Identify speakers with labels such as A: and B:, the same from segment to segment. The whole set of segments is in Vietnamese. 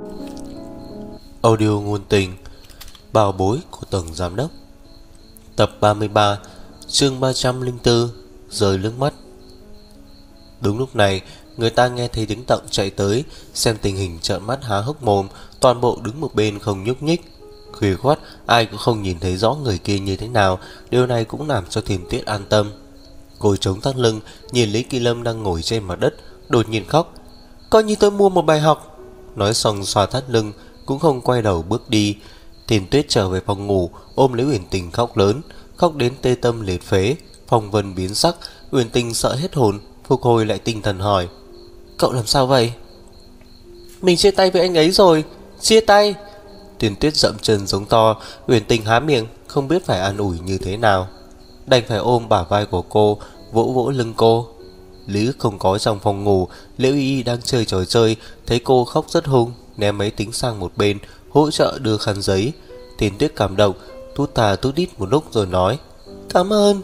A: Audio ngôn tình Bảo bối của Tổng Giám Đốc. Tập 33, chương 304, rời nước mắt. Đúng lúc này, người ta nghe thấy tiếng Tộng chạy tới, xem tình hình trợn mắt há hốc mồm, toàn bộ đứng một bên không nhúc nhích. Khuya khoắt, ai cũng không nhìn thấy rõ người kia như thế nào, điều này cũng làm cho Thiền Tuyết an tâm. Cô chống thắt lưng, nhìn Lý Kỳ Lâm đang ngồi trên mặt đất, đột nhiên khóc. Coi như tôi mua một bài học. Nói xong xoa thắt lưng, cũng không quay đầu bước đi. Thiền Tuyết trở về phòng ngủ, ôm lấy Uyển Tình khóc lớn, khóc đến tê tâm liệt phế. Phong vân biến sắc, Uyển Tình sợ hết hồn, phục hồi lại tinh thần hỏi: Cậu làm sao vậy? Mình chia tay với anh ấy rồi. Chia tay? Thiền Tuyết dậm chân giống to. Uyển Tình há miệng, không biết phải an ủi như thế nào, đành phải ôm bả vai của cô, vỗ vỗ lưng cô. Lý Ức không có trong phòng ngủ. Liễu Y Y đang chơi trò chơi, thấy cô khóc rất hung, ném máy tính sang một bên, hỗ trợ đưa khăn giấy. Thiền Tuyết cảm động, tút tà tút đít một lúc rồi nói: Cảm ơn.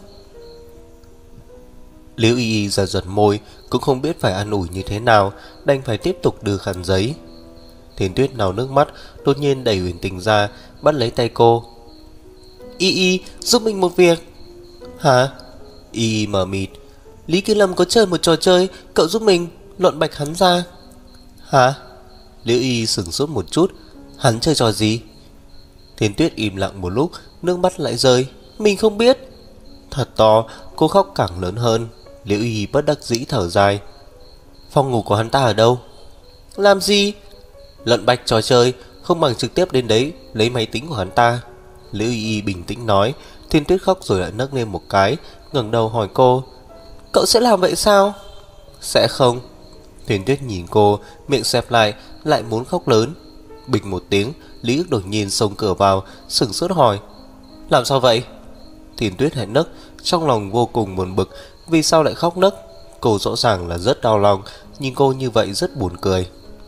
A: Liễu Y Y giật giật môi, cũng không biết phải an ủi như thế nào, đành phải tiếp tục đưa khăn giấy. Thiền Tuyết nào nước mắt, đột nhiên đẩy Uyển Tình ra, bắt lấy tay cô. Y Y, giúp mình một việc. Hả? Y Y mờ mịt. Lý Kỳ Lâm có chơi một trò chơi, cậu giúp mình luận bạch hắn ra. Hả? Liễu Y sửng sốt một chút. Hắn chơi trò gì? Thiền Tuyết im lặng một lúc, nước mắt lại rơi. Mình không biết. Thật to, cô khóc càng lớn hơn. Liễu Y bất đắc dĩ thở dài. Phòng ngủ của hắn ta ở đâu? Làm gì? Luận bạch trò chơi, không bằng trực tiếp đến đấy lấy máy tính của hắn ta. Liễu Y bình tĩnh nói. Thiền Tuyết khóc rồi lại nấc lên một cái, ngẩng đầu hỏi cô: Cậu sẽ làm vậy sao? Sẽ không. Thiền Tuyết nhìn cô, miệng xẹp lại muốn khóc lớn. Bịch một tiếng, Lý Ức đột nhiên xông cửa vào, sửng sốt hỏi: Làm sao vậy? Thiền Tuyết hãy nấc, trong lòng vô cùng buồn bực. Vì sao lại khóc nấc? Cô rõ ràng là rất đau lòng, nhưng cô như vậy rất buồn cười.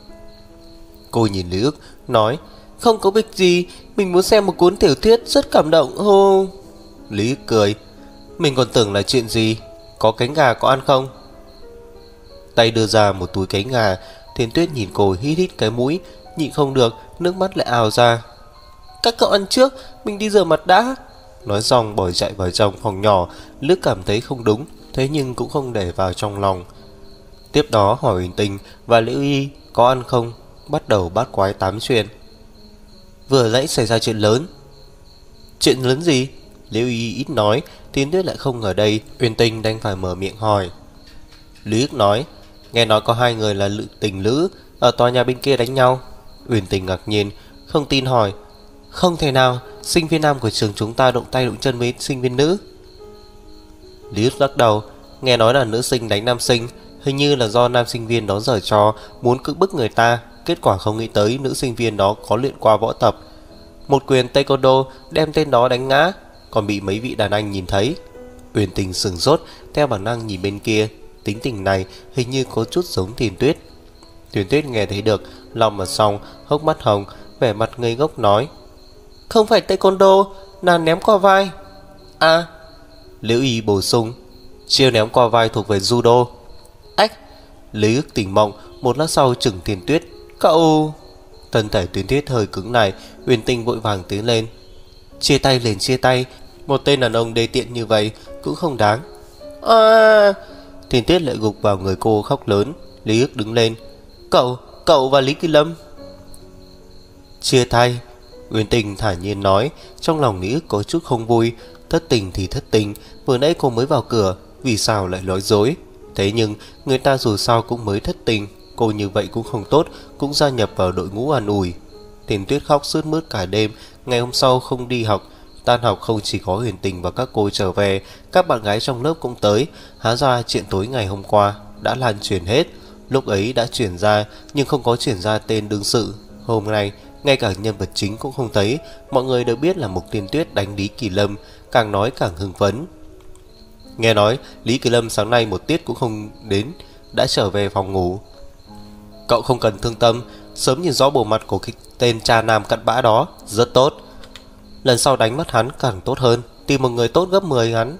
A: Cô nhìn Lý Ức, nói: Không có việc gì, mình muốn xem một cuốn tiểu thuyết rất cảm động hô. Lý Ức cười: Mình còn tưởng là chuyện gì. Có cánh gà có ăn không? Tay đưa ra một túi cánh gà. Thiền Tuyết nhìn cô hít hít cái mũi, nhịn không được, nước mắt lại ào ra. Các cậu ăn trước, mình đi rửa mặt đã. Nói xong bỏ chạy vào trong phòng nhỏ. Lước cảm thấy không đúng, thế nhưng cũng không để vào trong lòng. Tiếp đó hỏi Uyển Tình và Liễu Y có ăn không, bắt đầu bát quái tám chuyện. Vừa nãy xảy ra chuyện lớn. Chuyện lớn gì? Liễu Y ít nói, Thiền Tuyết lại không ở đây. Uyển Tình đành phải mở miệng hỏi. Lý Ức nói: Nghe nói có hai người là tình lữ ở tòa nhà bên kia đánh nhau. Uyển Tình ngạc nhiên, không tin hỏi: Không thể nào, sinh viên nam của trường chúng ta động tay động chân với sinh viên nữ. Lý Ức lắc đầu: Nghe nói là nữ sinh đánh nam sinh, hình như là do nam sinh viên đó giở trò, muốn cưỡng bức người ta. Kết quả không nghĩ tới nữ sinh viên đó có luyện qua võ tập, một quyền taekwondo đem tên đó đánh ngã, còn bị mấy vị đàn anh nhìn thấy. Uyển Tình sửng sốt, theo bản năng nhìn bên kia. Tính tình này hình như có chút giống Thiền Tuyết. Thiền Tuyết nghe thấy được, lòng mà xong, hốc mắt hồng, vẻ mặt ngây ngốc nói: Không phải taekwondo, là ném qua vai. À, Liễu Y bổ sung: Chiêu ném qua vai thuộc về judo. Ách. Lý Ức tỉnh mộng, một lát sau chừng Thiền Tuyết: Cậu... Thân thể Thiền Tuyết hơi cứng lại. Uyển Tình vội vàng tiến lên: Chia tay liền chia tay, một tên đàn ông đê tiện như vậy cũng không đáng. À... Thiền Tuyết lại gục vào người cô khóc lớn. Lý Ức đứng lên: Cậu và Lý Kỳ Lâm chia tay. Uyển Tình thản nhiên nói. Trong lòng Lý Ức có chút không vui. Thất tình thì thất tình, vừa nãy cô mới vào cửa, vì sao lại nói dối? Thế nhưng người ta dù sao cũng mới thất tình, cô như vậy cũng không tốt, cũng gia nhập vào đội ngũ an ủi. Thiền Tuyết khóc sướt mướt cả đêm. Ngày hôm sau không đi học. Tan học không chỉ có Uyển Tình và các cô trở về, các bạn gái trong lớp cũng tới. Hóa ra chuyện tối ngày hôm qua đã lan truyền hết. Lúc ấy đã chuyển ra, nhưng không có chuyển ra tên đương sự. Hôm nay ngay cả nhân vật chính cũng không thấy. Mọi người đều biết là Mục Tiên Tuyết đánh Lý Kỳ Lâm, càng nói càng hưng phấn. Nghe nói Lý Kỳ Lâm sáng nay một tiết cũng không đến, đã trở về phòng ngủ. Cậu không cần thương tâm, sớm nhìn rõ bộ mặt của cái tên cha nam cặn bã đó, rất tốt. Lần sau đánh mất hắn càng tốt hơn, tìm một người tốt gấp 10 hắn.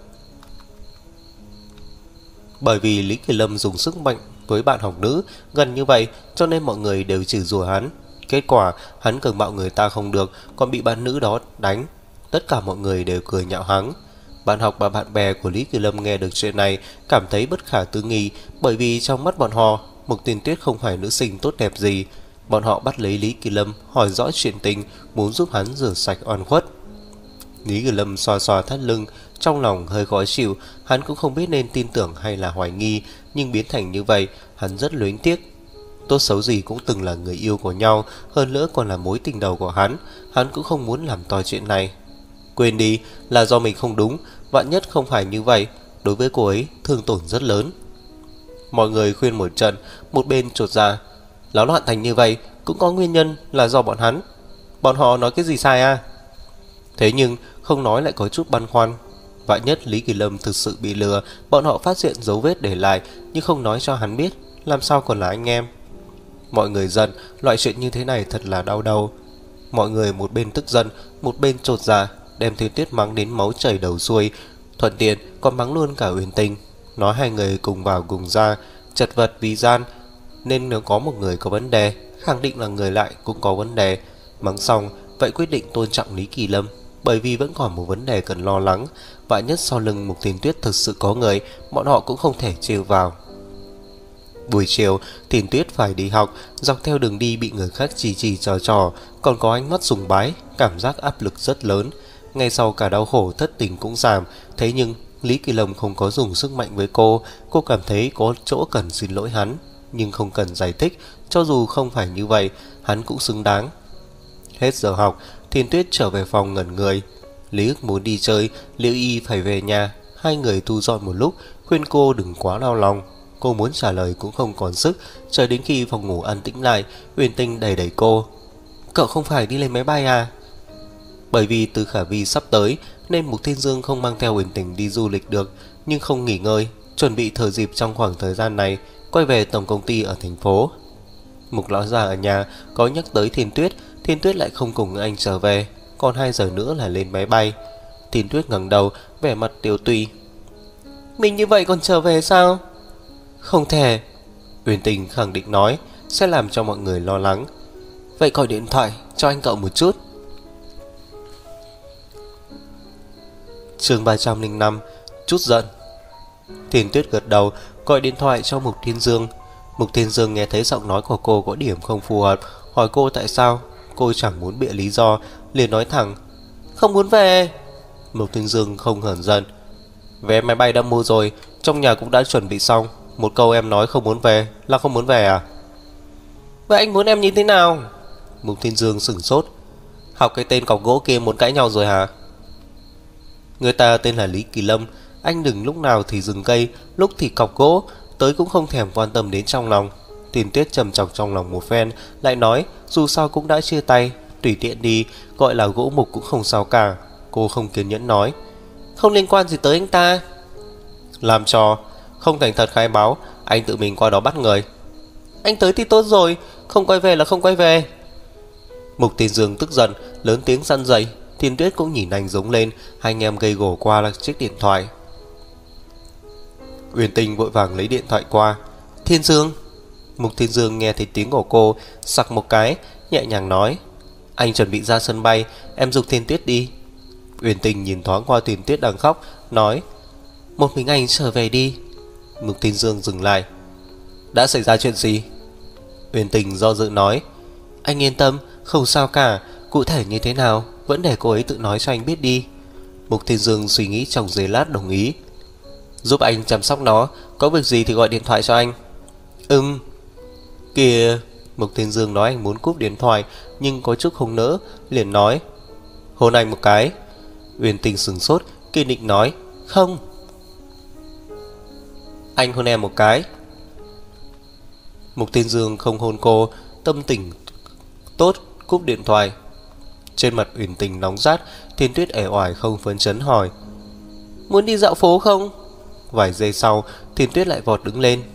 A: Bởi vì Lý Kỳ Lâm dùng sức mạnh với bạn học nữ gần như vậy, cho nên mọi người đều chửi rủa hắn. Kết quả hắn cường bạo người ta không được, còn bị bạn nữ đó đánh. Tất cả mọi người đều cười nhạo hắn. Bạn học và bạn bè của Lý Kỳ Lâm nghe được chuyện này cảm thấy bất khả tư nghị, bởi vì trong mắt bọn họ, Mục Tiên Tuyết không phải nữ sinh tốt đẹp gì. Bọn họ bắt lấy Lý Kỳ Lâm hỏi rõ chuyện tình, muốn giúp hắn rửa sạch oan khuất. Lý Kỳ Lâm xoa xoa thắt lưng, trong lòng hơi khó chịu. Hắn cũng không biết nên tin tưởng hay là hoài nghi, nhưng biến thành như vậy hắn rất luyến tiếc. Tốt xấu gì cũng từng là người yêu của nhau, hơn nữa còn là mối tình đầu của hắn. Hắn cũng không muốn làm to chuyện này. Quên đi, là do mình không đúng, vạn nhất không phải như vậy, đối với cô ấy thương tổn rất lớn. Mọi người khuyên một trận, một bên chột dạ. Náo loạn thành như vậy cũng có nguyên nhân là do bọn hắn. Bọn họ nói cái gì sai à? Thế nhưng không nói lại có chút băn khoăn. Vạn nhất Lý Kỳ Lâm thực sự bị lừa, bọn họ phát hiện dấu vết để lại nhưng không nói cho hắn biết, làm sao còn là anh em. Mọi người giận, loại chuyện như thế này thật là đau đầu. Mọi người một bên tức giận, một bên chột dạ, đem Thiên Tuyết mắng đến máu chảy đầu xuôi, thuận tiện còn mắng luôn cả Uyển Tình, nói hai người cùng vào cùng ra, chật vật vì gian, nên nếu có một người có vấn đề, khẳng định là người lại cũng có vấn đề. Mắng xong, vậy quyết định tôn trọng Lý Kỳ Lâm, bởi vì vẫn còn một vấn đề cần lo lắng. Vạn nhất sau lưng Mục Thiên Tuyết thực sự có người, bọn họ cũng không thể trêu vào. Buổi chiều, Thiên Tuyết phải đi học, dọc theo đường đi bị người khác chỉ chỉ trò trò, còn có ánh mắt sùng bái, cảm giác áp lực rất lớn. Ngay sau cả đau khổ thất tình cũng giảm, thế nhưng Lý Kỳ Lâm không có dùng sức mạnh với cô cảm thấy có chỗ cần xin lỗi hắn, nhưng không cần giải thích, cho dù không phải như vậy, hắn cũng xứng đáng. Hết giờ học, Thiên Tuyết trở về phòng ngẩn người. Lý Ức muốn đi chơi, Liễu Y phải về nhà, hai người thu dọn một lúc, khuyên cô đừng quá đau lòng. Cô muốn trả lời cũng không còn sức, chờ đến khi phòng ngủ an tĩnh lại, Uyển Tình đẩy đẩy cô. Cậu không phải đi lên máy bay à? Bởi vì Từ Khả Vi sắp tới nên Mục Thiên Dương không mang theo Uyển Tình đi du lịch được, nhưng không nghỉ ngơi, chuẩn bị thời dịp trong khoảng thời gian này quay về tổng công ty ở thành phố. Mục lão già ở nhà có nhắc tới Thiên Tuyết lại không cùng anh trở về, còn 2 giờ nữa là lên máy bay. Thiên Tuyết ngẩng đầu, vẻ mặt tiêu tụy. Mình như vậy còn trở về sao? Không thể, Uyển Tình khẳng định nói, sẽ làm cho mọi người lo lắng. Vậy gọi điện thoại cho anh cậu một chút. Chương 305, chút giận. Thiên Tuyết gật đầu, gọi điện thoại cho Mục Thiên Dương. Mục Thiên Dương nghe thấy giọng nói của cô có điểm không phù hợp, hỏi cô tại sao. Cô chẳng muốn bịa lý do, liền nói thẳng, không muốn về. Mục Thiên Dương không hờn giận. Vé máy bay đã mua rồi, trong nhà cũng đã chuẩn bị xong. Một câu em nói không muốn về là không muốn về à? Vậy anh muốn em như thế nào? Mục Thiên Dương sửng sốt. Học cái tên cọc gỗ kia muốn cãi nhau rồi hả? Người ta tên là Lý Kỳ Lâm, anh đừng lúc nào thì dừng cây, lúc thì cọc gỗ, tới cũng không thèm quan tâm đến trong lòng. Thiên Tuyết trầm trọng trong lòng một phen, lại nói dù sao cũng đã chia tay, tùy tiện đi, gọi là gỗ mục cũng không sao cả. Cô không kiên nhẫn nói, không liên quan gì tới anh ta. Làm trò, không thành thật khai báo, anh tự mình qua đó bắt người. Anh tới thì tốt rồi, không quay về là không quay về. Mục Thiên Dương tức giận, lớn tiếng răn dậy. Thiên Tuyết cũng nhìn anh giống lên, hai anh em gây gổ qua là chiếc điện thoại. Uyển Tình vội vàng lấy điện thoại qua. Thiên Dương. Mục Thiên Dương nghe thấy tiếng của cô, sặc một cái, nhẹ nhàng nói, anh chuẩn bị ra sân bay, em giục Thiên Tuyết đi. Uyển Tình nhìn thoáng qua Thiên Tuyết đang khóc, nói, một mình anh trở về đi. Mục Thiên Dương dừng lại. Đã xảy ra chuyện gì? Uyển Tình do dự nói, anh yên tâm, không sao cả, cụ thể như thế nào vẫn để cô ấy tự nói cho anh biết đi. Mục Thiên Dương suy nghĩ trong giây lát đồng ý. Giúp anh chăm sóc nó, có việc gì thì gọi điện thoại cho anh. Kìa. Mục Thiên Dương nói anh muốn cúp điện thoại, nhưng có chút không nỡ, liền nói, hôn anh một cái. Uyển Tình sửng sốt, kiên định nói, không. Anh hôn em một cái. Mục Thiên Dương không hôn cô, tâm tình tốt, cúp điện thoại. Trên mặt Uyển Tình nóng rát, Thiên Tuyết ẻ oải không phấn chấn hỏi, muốn đi dạo phố không? Vài giây sau, Thiên Tuyết lại vọt đứng lên.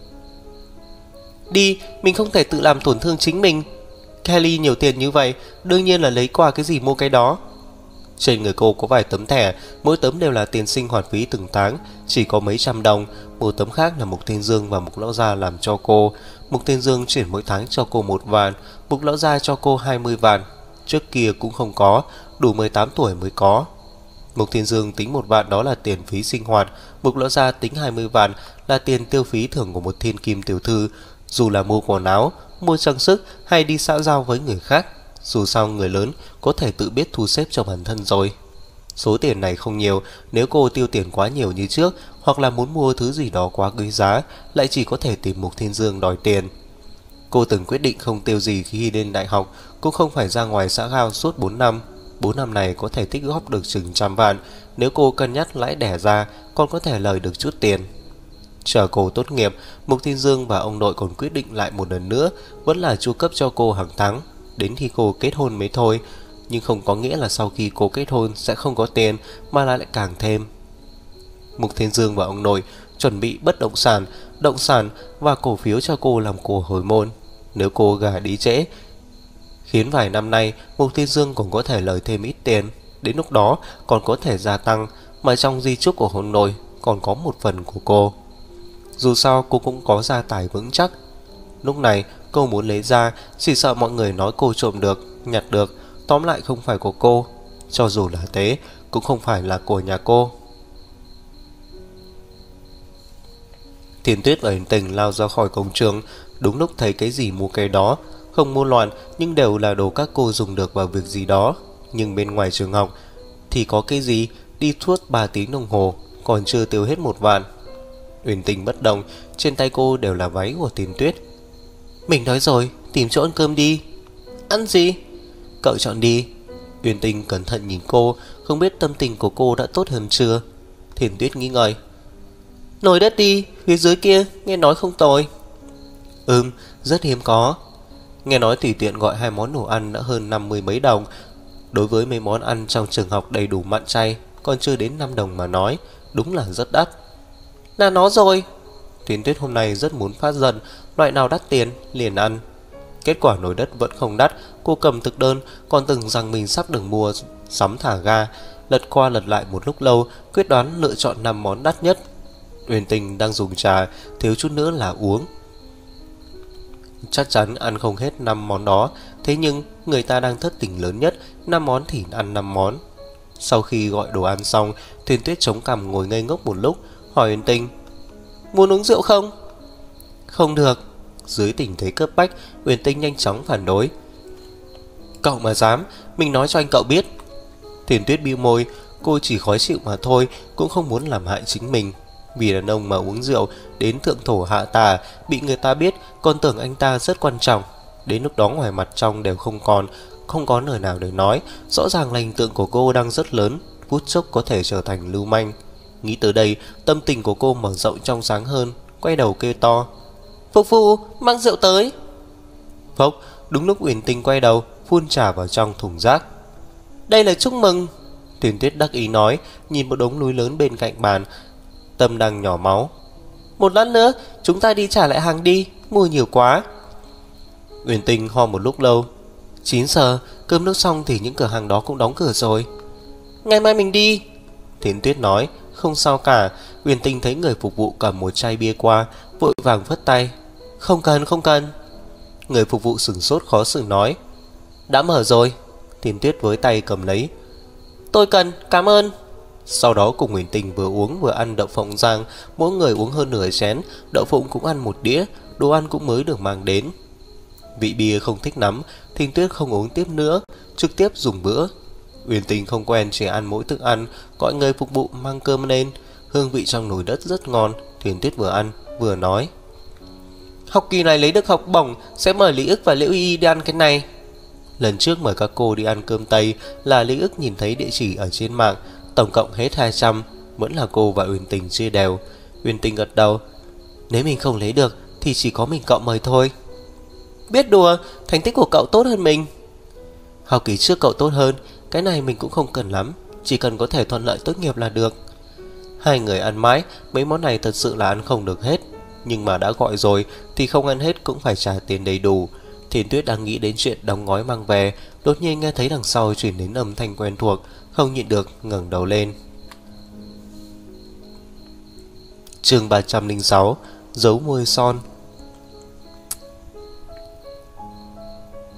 A: Đi, mình không thể tự làm tổn thương chính mình. Kelly nhiều tiền như vậy, đương nhiên là lấy qua cái gì mua cái đó. Trên người cô có vài tấm thẻ, mỗi tấm đều là tiền sinh hoạt phí từng tháng, chỉ có mấy trăm đồng. Một tấm khác là Mục Thiên Dương và Mục lão gia làm cho cô. Mục Thiên Dương chuyển mỗi tháng cho cô 1 vạn, Mục lão gia cho cô 20 vạn. Trước kia cũng không có, đủ 18 tuổi mới có. Mục Thiên Dương tính 1 vạn đó là tiền phí sinh hoạt, Mục lão gia tính 20 vạn là tiền tiêu phí thường của một thiên kim tiểu thư, dù là mua quần áo, mua trang sức hay đi xã giao với người khác. Dù sao người lớn có thể tự biết thu xếp cho bản thân rồi. Số tiền này không nhiều, nếu cô tiêu tiền quá nhiều như trước, hoặc là muốn mua thứ gì đó quá quý giá, lại chỉ có thể tìm Mục Thiên Dương đòi tiền. Cô từng quyết định không tiêu gì khi lên đại học, cũng không phải ra ngoài xã giao suốt 4 năm. 4 năm này có thể tích góp được chừng 100 vạn, nếu cô cân nhắc lãi đẻ ra, còn có thể lời được chút tiền. Chờ cô tốt nghiệp, Mục Thiên Dương và ông nội còn quyết định lại một lần nữa, vẫn là chu cấp cho cô hàng tháng, đến khi cô kết hôn mới thôi. Nhưng không có nghĩa là sau khi cô kết hôn sẽ không có tiền, mà lại càng thêm. Mục Thiên Dương và ông nội chuẩn bị bất động sản, động sản và cổ phiếu cho cô làm của hồi môn. Nếu cô gả đi trễ, khiến vài năm nay Mục Thiên Dương cũng có thể lời thêm ít tiền, đến lúc đó còn có thể gia tăng, mà trong di chúc của ông nội còn có một phần của cô. Dù sao cô cũng có gia tài vững chắc. Lúc này cô muốn lấy ra, chỉ sợ mọi người nói cô trộm được, nhặt được, tóm lại không phải của cô. Cho dù là thế, cũng không phải là của nhà cô. Thiên Tuyết và Hình Tình lao ra khỏi cổng trường, đúng lúc thấy cái gì mua cái đó, không mua loạn nhưng đều là đồ các cô dùng được vào việc gì đó. Nhưng bên ngoài trường học thì có cái gì đi suốt 3 tiếng đồng hồ, còn chưa tiêu hết 1 vạn. Uyển Tình bất động, trên tay cô đều là váy của Thiên Tuyết. Mình nói rồi, tìm chỗ ăn cơm đi. Ăn gì? Cậu chọn đi. Uyển Tình cẩn thận nhìn cô, không biết tâm tình của cô đã tốt hơn chưa. Thiên Tuyết nghĩ ngợi. Nồi đất đi, phía dưới kia, nghe nói không tồi. Rất hiếm có. Nghe nói tùy tiện gọi 2 món đồ ăn đã hơn 50 mấy đồng. Đối với mấy món ăn trong trường học đầy đủ mặn chay, còn chưa đến 5 đồng mà nói, đúng là rất đắt. Là nó rồi. Thiên Tuyết hôm nay rất muốn phát giận, loại nào đắt tiền liền ăn. Kết quả nồi đất vẫn không đắt. Cô cầm thực đơn, còn tưởng rằng mình sắp được mua sắm thả ga. Lật qua lật lại một lúc lâu, quyết đoán lựa chọn 5 món đắt nhất. Uyển Tình đang dùng trà, thiếu chút nữa là uống. Chắc chắn ăn không hết 5 món đó. Thế nhưng người ta đang thất tình lớn nhất, 5 món thì ăn 5 món. Sau khi gọi đồ ăn xong, Thiên Tuyết chống cằm ngồi ngây ngốc một lúc, hỏi Uyển Tình, muốn uống rượu không? Không được. Dưới tình thế cấp bách, Uyển Tình nhanh chóng phản đối. Cậu mà dám, mình nói cho anh cậu biết. Thiên Tuyết bĩu môi, cô chỉ khó chịu mà thôi, cũng không muốn làm hại chính mình. Vì đàn ông mà uống rượu đến thượng thổ hạ tà, bị người ta biết còn tưởng anh ta rất quan trọng. Đến lúc đó ngoài mặt trong đều không có lời nào để nói. Rõ ràng là hình tượng của cô đang rất lớn, phút chốc có thể trở thành lưu manh. Nghĩ tới đây, tâm tình của cô mở rộng trong sáng hơn, quay đầu kêu to, phục vụ mang rượu tới. Phốc, đúng lúc Uyển Tình quay đầu, phun trà vào trong thùng rác. Đây là chúc mừng. Thiên Tuyết đắc ý nói, nhìn một đống núi lớn bên cạnh bàn, tâm đang nhỏ máu. Một lát nữa chúng ta đi trả lại hàng đi, mua nhiều quá. Uyển Tình ho một lúc lâu. 9 giờ, cơm nước xong thì những cửa hàng đó cũng đóng cửa rồi. Ngày mai mình đi. Thiên Tuyết nói, không sao cả. Uyển Tình thấy người phục vụ cầm một chai bia qua, vội vàng phất tay. Không cần, không cần. Người phục vụ sửng sốt khó xử nói, đã mở rồi. Thiên Tuyết với tay cầm lấy. Tôi cần, cảm ơn. Sau đó cùng Uyển Tình vừa uống vừa ăn đậu phộng rang, mỗi người uống hơn nửa chén, đậu phộng cũng ăn 1 đĩa, đồ ăn cũng mới được mang đến. Vị bia không thích lắm, Thiên Tuyết không uống tiếp nữa, trực tiếp dùng bữa. Uyển Tình không quen chỉ ăn mỗi thức ăn, gọi người phục vụ mang cơm lên, hương vị trong nồi đất rất ngon. Thiên Tuyết vừa ăn vừa nói, học kỳ này lấy được học bổng, sẽ mời Lý Ức và Liễu Y đi ăn cái này. Lần trước mời các cô đi ăn cơm Tây là Lý Ức nhìn thấy địa chỉ ở trên mạng, tổng cộng hết 200, vẫn là cô và Uyển Tình chia đều. Uyển Tình gật đầu, nếu mình không lấy được thì chỉ có mình cậu mời thôi. Biết đùa, thành tích của cậu tốt hơn mình. Học kỳ trước cậu tốt hơn, cái này mình cũng không cần lắm, chỉ cần có thể thuận lợi tốt nghiệp là được. Hai người ăn mãi, mấy món này thật sự là ăn không được hết, nhưng mà đã gọi rồi thì không ăn hết cũng phải trả tiền đầy đủ. Thiên Tuyết đang nghĩ đến chuyện đóng gói mang về, đột nhiên nghe thấy đằng sau truyền đến âm thanh quen thuộc, không nhịn được ngẩng đầu lên. Chương 306, dấu môi son.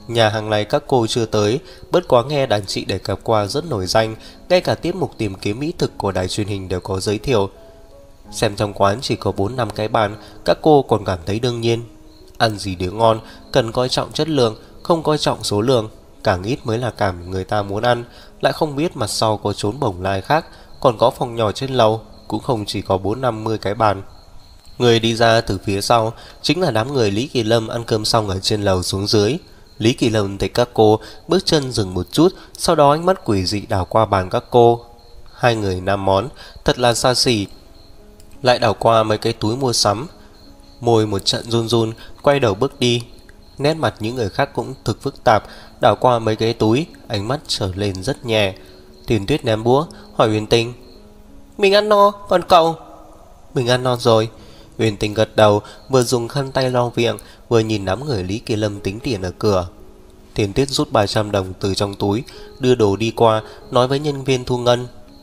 A: Nhà hàng này các cô chưa tới, bất quá nghe đàn chị đề cập qua rất nổi danh, ngay cả tiết mục tìm kiếm mỹ thực của đài truyền hình đều có giới thiệu. Xem trong quán chỉ có 4-5 cái bàn, các cô còn cảm thấy đương nhiên. Ăn gì đều ngon, cần coi trọng chất lượng, không coi trọng số lượng. Càng ít mới là càng người ta muốn ăn, lại không biết mặt sau có chốn bổng lai khác, còn có phòng nhỏ trên lầu, cũng không chỉ có 4-50 cái bàn. Người đi ra từ phía sau chính là đám người Lý Kỳ Lâm ăn cơm xong ở trên lầu xuống dưới. Lý Kỳ Lâm thấy các cô, bước chân dừng một chút, sau đó ánh mắt quỷ dị đảo qua bàn các cô. Hai người nam món, thật là xa xỉ. Lại đảo qua mấy cái túi mua sắm. Môi một trận run run, quay đầu bước đi. Nét mặt những người khác cũng thực phức tạp, đảo qua mấy cái túi, ánh mắt trở lên rất nhẹ. Tiền Tuyết ném búa, hỏi Huyền Tinh: "Mình ăn no, còn cậu?" "Mình ăn no rồi." Huyền Tinh gật đầu, vừa dùng khăn tay lau miệng, vừa nhìn đám người Lý Kỳ Lâm tính tiền ở cửa. Tiền Tuyết rút 300 đồng từ trong túi, đưa đồ đi qua, nói với nhân viên thu ngân: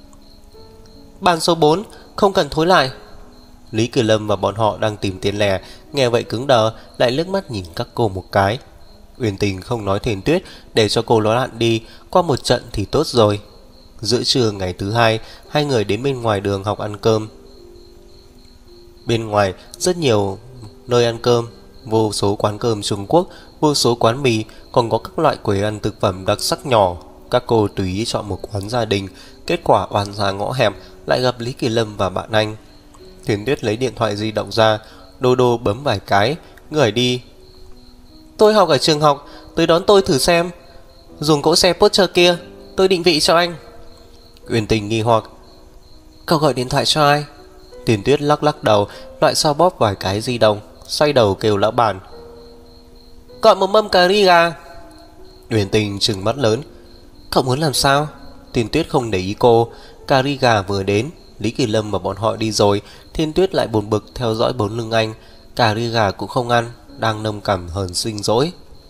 A: "Bàn số 4, không cần thối lại." Lý Kỳ Lâm và bọn họ đang tìm tiền lẻ, nghe vậy cứng đờ, lại liếc mắt nhìn các cô một cái. Huyền Tình không nói Tiền Tuyết, để cho cô nói lặn đi, qua một trận thì tốt rồi. Giữa trưa ngày thứ hai, hai người đến bên ngoài đường học ăn cơm. Bên ngoài rất nhiều nơi ăn cơm, vô số quán cơm Trung Quốc, vô số quán mì, còn có các loại quầy ăn thực phẩm đặc sắc nhỏ. Các cô tùy ý chọn một quán gia đình, kết quả oan ra ngõ hẹp lại gặp Lý Kỳ Lâm và bạn anh. Tiền Tuyết lấy điện thoại di động ra, đô đô bấm vài cái, gửi đi: "Tôi học ở trường học, tới đón tôi thử xem. Dùng cỗ xe Porsche kia, tôi định vị cho anh." Huyền Tình nghi hoặc: "Cậu gọi điện thoại cho ai?" Tiền Tuyết lắc lắc đầu, loại sao bóp vài cái di động, xoay đầu kêu lão bản: "Gọi một mâm cà ri gà." Huyền Tình trừng mắt lớn: "Cậu muốn làm sao?" Tiền Tuyết không để ý cô. Cà ri gà vừa đến, Lý Kỳ Lâm và bọn họ đi rồi, Thiên Tuyết lại buồn bực theo dõi bốn lưng anh. Cà ri gà cũng không ăn, đang nông cảm hờn sinh dỗi.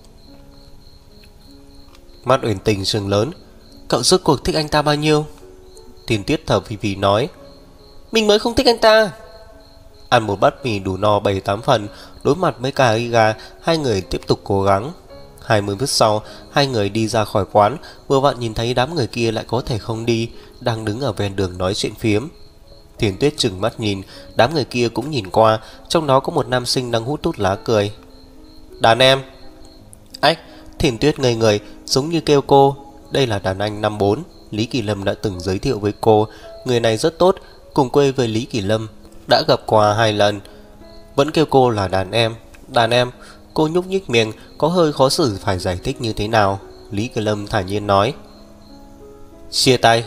A: Mắt Huyền Tình trừng lớn: "Cậu rốt cuộc thích anh ta bao nhiêu?" Thiên Tuyết thở phì phì nói: "Mình mới không thích anh ta." Ăn một bát mì đủ no 7-8 phần, đối mặt với cà ri gà, hai người tiếp tục cố gắng. 20 phút sau, hai người đi ra khỏi quán, vừa vặn nhìn thấy đám người kia lại có thể không đi, đang đứng ở ven đường nói chuyện phiếm. Thiên Tuyết trừng mắt nhìn, đám người kia cũng nhìn qua, trong đó có một nam sinh đang hút thuốc lá cười: "Đàn em." Ách, Thiên Tuyết ngây người, giống như kêu cô. Đây là đàn anh năm 4, Lý Kỳ Lâm đã từng giới thiệu với cô, người này rất tốt, cùng quê với Lý Kỳ Lâm, đã gặp qua 2 lần. Vẫn kêu cô là đàn em. Đàn em. Cô nhúc nhích miệng, có hơi khó xử phải giải thích như thế nào. Lý Kỳ Lâm thản nhiên nói: "Chia tay."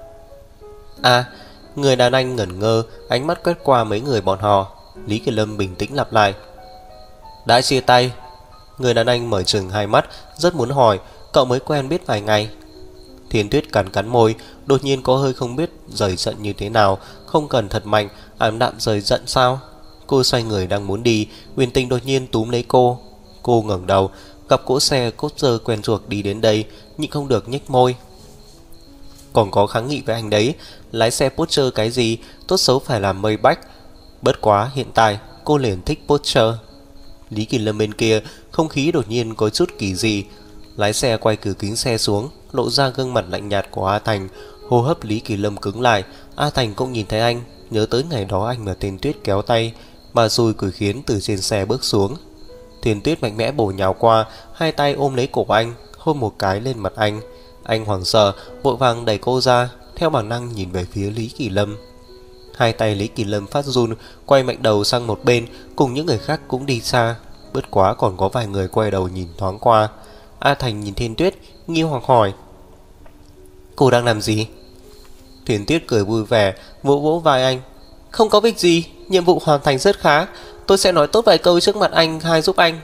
A: À, người đàn anh ngẩn ngơ, ánh mắt quét qua mấy người bọn họ. Lý Kỳ Lâm bình tĩnh lặp lại: "Đã chia tay." Người đàn anh mở trừng hai mắt, rất muốn hỏi: "Cậu mới quen biết vài ngày?" Thiên Tuyết cắn cắn môi, đột nhiên có hơi không biết rời giận như thế nào. Không cần thật mạnh, ảm đạm rời giận sao? Cô xoay người đang muốn đi, Huyền Tình đột nhiên túm lấy cô. Cô ngẩng đầu, gặp cỗ xe Porsche quen thuộc đi đến đây, nhịn không được nhếch môi. Còn có kháng nghị với anh đấy, lái xe Porsche cái gì, tốt xấu phải làm Maybach. Bất quá hiện tại cô liền thích Porsche. Lý Kỳ Lâm bên kia, không khí đột nhiên có chút kỳ dị. Lái xe quay cửa kính xe xuống, lộ ra gương mặt lạnh nhạt của A Thành. Hô hấp Lý Kỳ Lâm cứng lại. A Thành cũng nhìn thấy anh, nhớ tới ngày đó anh và Thiên Tuyết kéo tay, mà xui quỷ khiến từ trên xe bước xuống. Thiên Tuyết mạnh mẽ bổ nhào qua, hai tay ôm lấy cổ anh, hôn một cái lên mặt anh. Anh hoảng sợ, vội vàng đẩy cô ra, theo bản năng nhìn về phía Lý Kỳ Lâm. Hai tay Lý Kỳ Lâm phát run, quay mạnh đầu sang một bên, cùng những người khác cũng đi xa. Bất quá còn có vài người quay đầu nhìn thoáng qua. A Thành nhìn Thiên Tuyết, nghi hoặc hỏi: "Cô đang làm gì?" Thiên Tuyết cười vui vẻ, vỗ vỗ vai anh: "Không có việc gì, nhiệm vụ hoàn thành rất khá. Tôi sẽ nói tốt vài câu trước mặt anh hai giúp anh."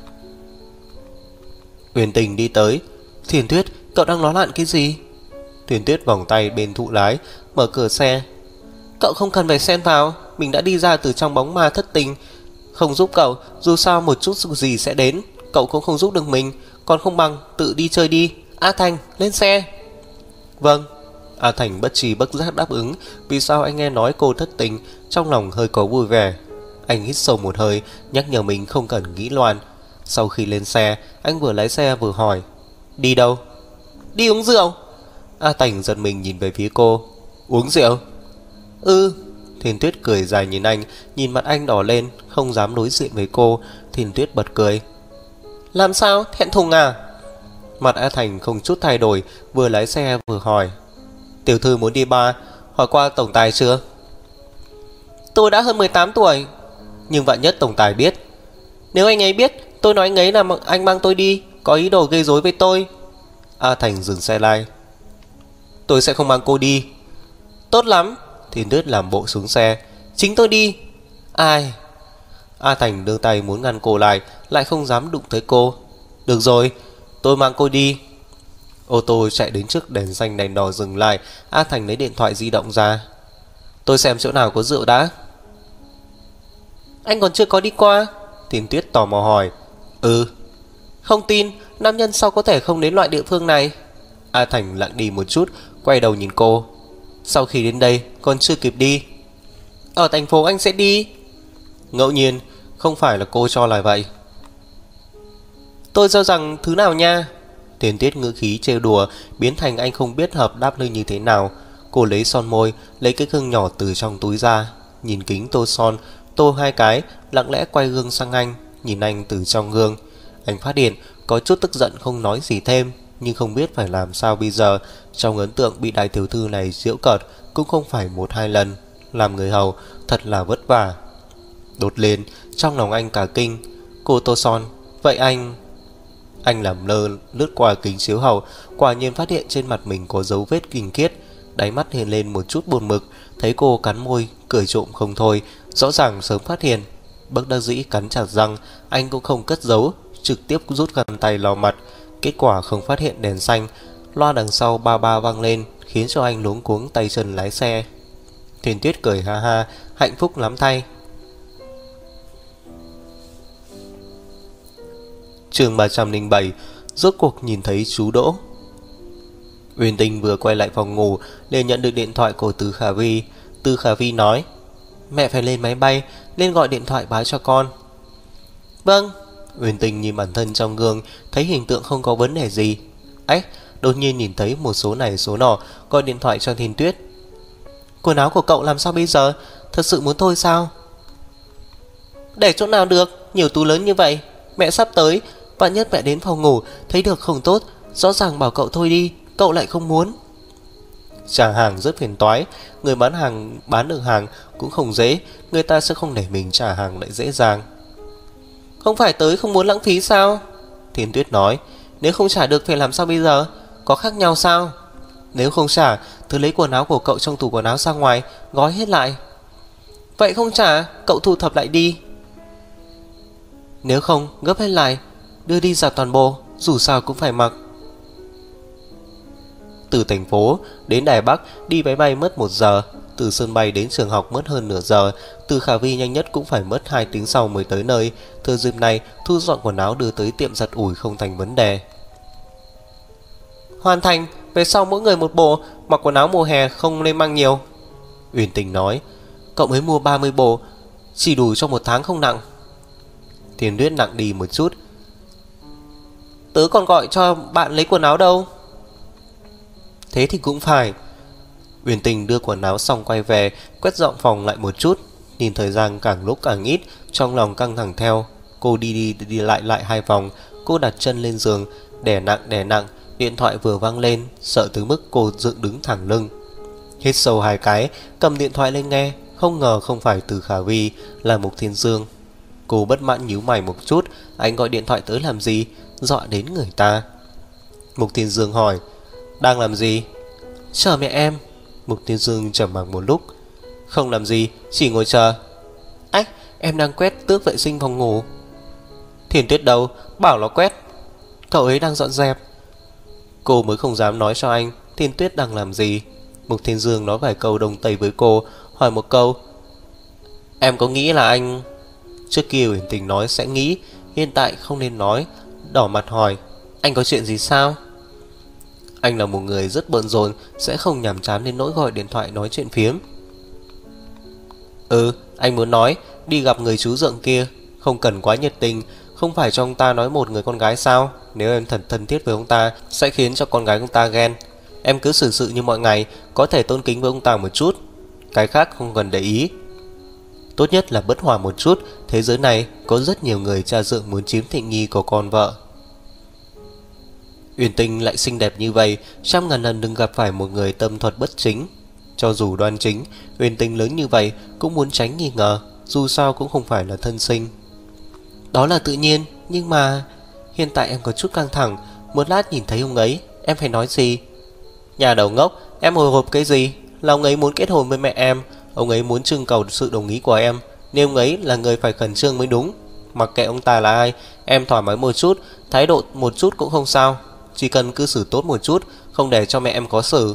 A: Huyền Tình đi tới: "Thiên Tuyết, cậu đang nói lạn cái gì?" Thiên Tuyết vòng tay bên thụ lái, mở cửa xe: "Cậu không cần phải xen vào, mình đã đi ra từ trong bóng ma thất tình. Không giúp cậu, dù sao một chút gì sẽ đến. Cậu cũng không giúp được mình, còn không bằng tự đi chơi đi. A Thành, lên xe." "Vâng." A Thành bất tri bất giác đáp ứng. Vì sao anh nghe nói cô thất tình, trong lòng hơi có vui vẻ. Anh hít sâu một hơi, nhắc nhở mình không cần nghĩ loạn. Sau khi lên xe, anh vừa lái xe vừa hỏi: Đi đâu? Đi uống rượu. A Thành giật mình nhìn về phía cô. Uống rượu? Ừ. Thiên Tuyết cười dài nhìn anh, nhìn mặt anh đỏ lên, không dám đối diện với cô. Thiên Tuyết bật cười. Làm sao, thẹn thùng à? Mặt A Thành không chút thay đổi, vừa lái xe vừa hỏi: Tiểu thư muốn đi bar, hỏi qua tổng tài chưa? Tôi đã hơn 18 tuổi. Nhưng vạn nhất tổng tài biết. Nếu anh ấy biết, tôi nói anh ấy là anh mang tôi đi, có ý đồ gây rối với tôi. A Thành dừng xe lại. Tôi sẽ không mang cô đi. Tốt lắm. Thiên Tuyết làm bộ xuống xe. Chính tôi đi. Ai? A Thành đưa tay muốn ngăn cô lại không dám đụng tới cô. Được rồi, tôi mang cô đi. Ô tô chạy đến trước đèn xanh đèn đỏ dừng lại. A Thành lấy điện thoại di động ra. Tôi xem chỗ nào có rượu đã. Anh còn chưa có đi qua? Thiên Tuyết tò mò hỏi. Ừ. Không tin, nam nhân sao có thể không đến loại địa phương này? A Thành lặng đi một chút, quay đầu nhìn cô. Sau khi đến đây còn chưa kịp đi. Ở thành phố anh sẽ đi. Ngẫu nhiên, không phải là cô cho là vậy. Tôi cho rằng thứ nào nha? Thiên Tuyết ngữ khí trêu đùa biến thành anh không biết hợp đáp lời như thế nào. Cô lấy son môi, lấy cái gương nhỏ từ trong túi ra, nhìn kính tô son, tô 2 cái, lặng lẽ quay gương sang anh, nhìn anh từ trong gương. Anh phát hiện có chút tức giận không nói gì thêm, nhưng không biết phải làm sao bây giờ. Trong ấn tượng bị đại tiểu thư này giễu cợt cũng không phải 1-2 lần. Làm người hầu thật là vất vả. Đột lên trong lòng anh cả kinh. Cô tô son. Vậy anh làm lơ lướt qua kính chiếu hậu, quả nhiên phát hiện trên mặt mình có dấu vết kinh khiết. Đáy mắt hiện lên một chút buồn mực. Thấy cô cắn môi cười trộm không thôi, rõ ràng sớm phát hiện. Bất đắc dĩ cắn chặt răng, anh cũng không cất giấu, trực tiếp rút găng tay lau mặt. Kết quả không phát hiện đèn xanh. Loa đằng sau ba ba vang lên, khiến cho anh luống cuống tay chân lái xe. Thiên Tuyết cười ha ha, hạnh phúc lắm thay. Chương 307. Rốt cuộc nhìn thấy chú Đỗ. Uyển Tình vừa quay lại phòng ngủ liền nhận được điện thoại của Từ Khả Vi. Từ Khả Vi nói: Mẹ phải lên máy bay, lên gọi điện thoại báo cho con. Vâng. Uyển Tình nhìn bản thân trong gương, thấy hình tượng không có vấn đề gì. Ếch, đột nhiên nhìn thấy một số này số nọ, gọi điện thoại cho Thiên Tuyết. Quần áo của cậu làm sao bây giờ? Thật sự muốn thôi sao? Để chỗ nào được, nhiều túi lớn như vậy. Mẹ sắp tới, vạn nhất mẹ đến phòng ngủ thấy được không tốt, rõ ràng bảo cậu thôi đi, cậu lại không muốn. Trả hàng rất phiền toái, người bán hàng bán được hàng cũng không dễ, người ta sẽ không để mình trả hàng lại dễ dàng. Không phải tới không muốn lãng phí sao? Thiên Tuyết nói. Nếu không trả được phải làm sao bây giờ? Có khác nhau sao? Nếu không trả, tớ lấy quần áo của cậu trong tủ quần áo ra ngoài, gói hết lại. Vậy không trả, cậu thu thập lại đi. Nếu không, gấp hết lại, đưa đi giặt toàn bộ, dù sao cũng phải mặc. Từ thành phố đến Đài Bắc đi máy bay mất 1 giờ, từ sân bay đến trường học mất hơn nửa giờ. Từ Khả Vi nhanh nhất cũng phải mất 2 tiếng sau mới tới nơi. Thừa dịp này thu dọn quần áo đưa tới tiệm giặt ủi không thành vấn đề. Hoàn thành, về sau mỗi người một bộ, mặc quần áo mùa hè không nên mang nhiều. Uyển Tình nói. Cậu mới mua 30 bộ, chỉ đủ cho 1 tháng không nặng. Thiên Tuyết nặng đi một chút. Tớ còn gọi cho bạn lấy quần áo đâu. Thế thì cũng phải. Uyển Tình đưa quần áo xong quay về, quét dọn phòng lại một chút. Nhìn thời gian càng lúc càng ít, trong lòng căng thẳng theo. Cô đi lại 2 vòng. Cô đặt chân lên giường, đè nặng. Điện thoại vừa vang lên, sợ tới mức cô dựng đứng thẳng lưng. Hít sâu 2 cái, cầm điện thoại lên nghe. Không ngờ không phải Từ Khả Vi, là Mục Thiên Dương. Cô bất mãn nhíu mày một chút. Anh gọi điện thoại tới làm gì? Dọa đến người ta. Mục Thiên Dương hỏi. Đang làm gì? Chờ mẹ em. Mục Thiên Dương trầm mặc một lúc. Không làm gì, chỉ ngồi chờ. Ách, em đang quét tước vệ sinh phòng ngủ. Thiên Tuyết đâu? Bảo nó quét. Cậu ấy đang dọn dẹp. Cô mới không dám nói cho anh Thiên Tuyết đang làm gì. Mục Thiên Dương nói vài câu đông tây với cô, hỏi một câu. Em có nghĩ là anh... Trước kia Uyển Tình nói sẽ nghĩ, hiện tại không nên nói. Đỏ mặt hỏi. Anh có chuyện gì sao? Anh là một người rất bận rộn, sẽ không nhàm chán đến nỗi gọi điện thoại nói chuyện phiếm. Anh muốn nói đi gặp người chú Dượng kia, không cần quá nhiệt tình, Không phải cho ông ta nói một người con gái sao? Nếu em thật thân thiết với ông ta sẽ khiến cho con gái ông ta ghen. Em cứ xử sự như mọi ngày, có thể tôn kính với ông ta một chút, cái khác không cần để ý. Tốt nhất là bất hòa một chút. Thế giới này có rất nhiều người cha dượng muốn chiếm tiện nghi của con vợ. Uyển Tinh lại xinh đẹp như vậy, trăm ngàn lần đừng gặp phải một người tâm thuật bất chính. Cho dù đoan chính, Uyển Tinh lớn như vậy cũng muốn tránh nghi ngờ, dù sao cũng không phải là thân sinh. Đó là tự nhiên, nhưng mà hiện tại em có chút căng thẳng. Một lát nhìn thấy ông ấy, em phải nói gì? Nhà đầu ngốc, em hồi hộp cái gì? Là ông ấy muốn kết hôn với mẹ em, ông ấy muốn trưng cầu sự đồng ý của em, nên ông ấy là người phải khẩn trương mới đúng. Mặc kệ ông ta là ai, em thoải mái một chút, thái độ một chút cũng không sao. Chỉ cần cư xử tốt một chút, không để cho mẹ em khó xử.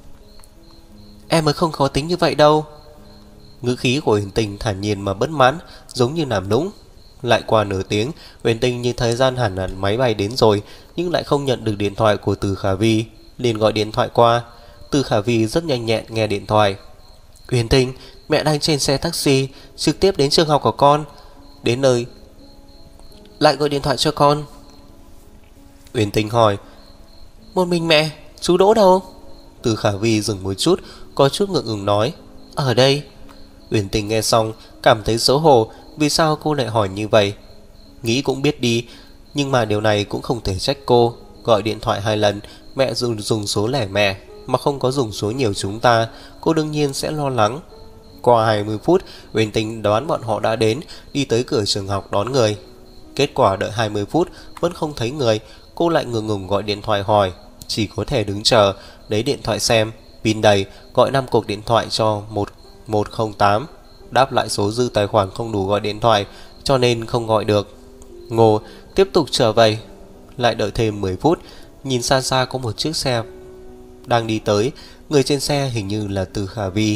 A: Em mới không khó tính như vậy đâu. Ngữ khí của Uyển Tinh thản nhiên mà bất mãn, giống như làm nũng. Lại qua nửa tiếng, Uyển Tinh như thời gian hẳn hẳn máy bay đến rồi, nhưng lại không nhận được điện thoại của Từ Khả Vi, liền gọi điện thoại qua. Từ Khả Vi rất nhanh nhẹn nghe điện thoại. Uyển Tinh, mẹ đang trên xe taxi trực tiếp đến trường học của con. Đến nơi lại gọi điện thoại cho con. Uyển Tinh hỏi, một mình mẹ, chú Đỗ đâu? Từ Khả Vi dừng một chút, có chút ngượng ngùng nói, ở đây. Uyển Tinh nghe xong cảm thấy xấu hổ. Vì sao cô lại hỏi như vậy? Nghĩ cũng biết đi, nhưng mà điều này cũng không thể trách cô. Gọi điện thoại 2 lần, mẹ dùng số lẻ mẹ mà không có dùng số nhiều chúng ta, cô đương nhiên sẽ lo lắng. Qua 20 phút, Uyển Tinh đoán bọn họ đã đến, đi tới cửa trường học đón người. Kết quả đợi 20 phút vẫn không thấy người, cô lại ngừng ngùng gọi điện thoại hỏi, chỉ có thể đứng chờ, lấy điện thoại xem, pin đầy, gọi 5 cuộc điện thoại cho 1108. Đáp lại số dư tài khoản không đủ gọi điện thoại, cho nên không gọi được. Ngô tiếp tục trở về. Lại đợi thêm 10 phút, nhìn xa xa có một chiếc xe đang đi tới, người trên xe hình như là Từ Khả Vi.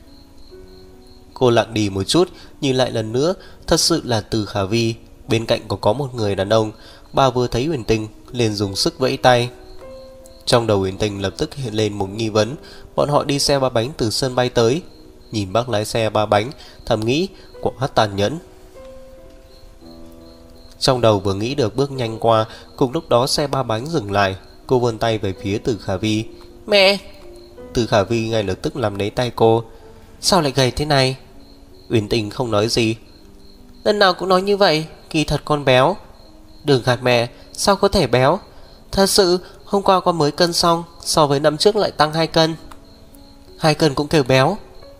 A: Cô lặng đi một chút, nhìn lại lần nữa, thật sự là Từ Khả Vi. Bên cạnh có một người đàn ông. Bà vừa thấy Uyển Tinh liền dùng sức vẫy tay. Trong đầu Uyển Tinh lập tức hiện lên một nghi vấn. Bọn họ đi xe ba bánh từ sân bay tới. Nhìn bác lái xe ba bánh, thầm nghĩ quá tàn nhẫn. Trong đầu vừa nghĩ được bước nhanh qua, cùng lúc đó xe ba bánh dừng lại. Cô vươn tay về phía Từ Khả Vi. Mẹ! Từ Khả Vi ngay lập tức làm lấy tay cô. Sao lại gầy thế này? Uyển Tinh không nói gì. Lần nào cũng nói như vậy, kỳ thật con béo. Đừng gạt mẹ, sao có thể béo? Thật sự, hôm qua con mới cân xong, so với năm trước lại tăng 2 cân. 2 cân cũng kêu béo.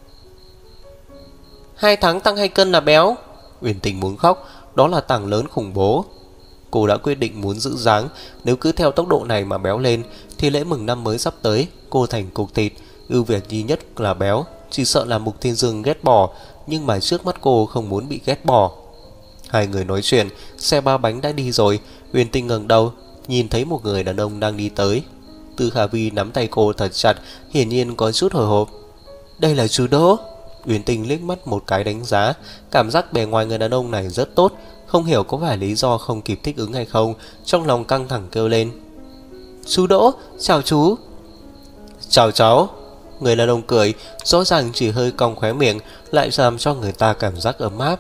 A: 2 tháng tăng 2 cân là béo. Uyển Tinh muốn khóc, đó là tăng lớn khủng bố. Cô đã quyết định muốn giữ dáng. Nếu cứ theo tốc độ này mà béo lên thì lễ mừng năm mới sắp tới cô thành cục thịt. Ưu việt duy nhất là béo, chỉ sợ là Mục Thiên Dương ghét bỏ. Nhưng mà trước mắt cô không muốn bị ghét bỏ. Hai người nói chuyện, xe ba bánh đã đi rồi. Uyển Tinh ngẩng đầu, nhìn thấy một người đàn ông đang đi tới. Từ Khả Vi nắm tay cô thật chặt, hiển nhiên có chút hồi hộp. Đây là chú Đỗ. Uyển Tinh liếc mắt một cái đánh giá, cảm giác bề ngoài người đàn ông này rất tốt. Không hiểu có phải lý do không kịp thích ứng hay không, trong lòng căng thẳng kêu lên. Chú Đỗ, chào chú. Chào cháu. Người đàn ông cười, rõ ràng chỉ hơi cong khóe miệng, lại làm cho người ta cảm giác ấm áp.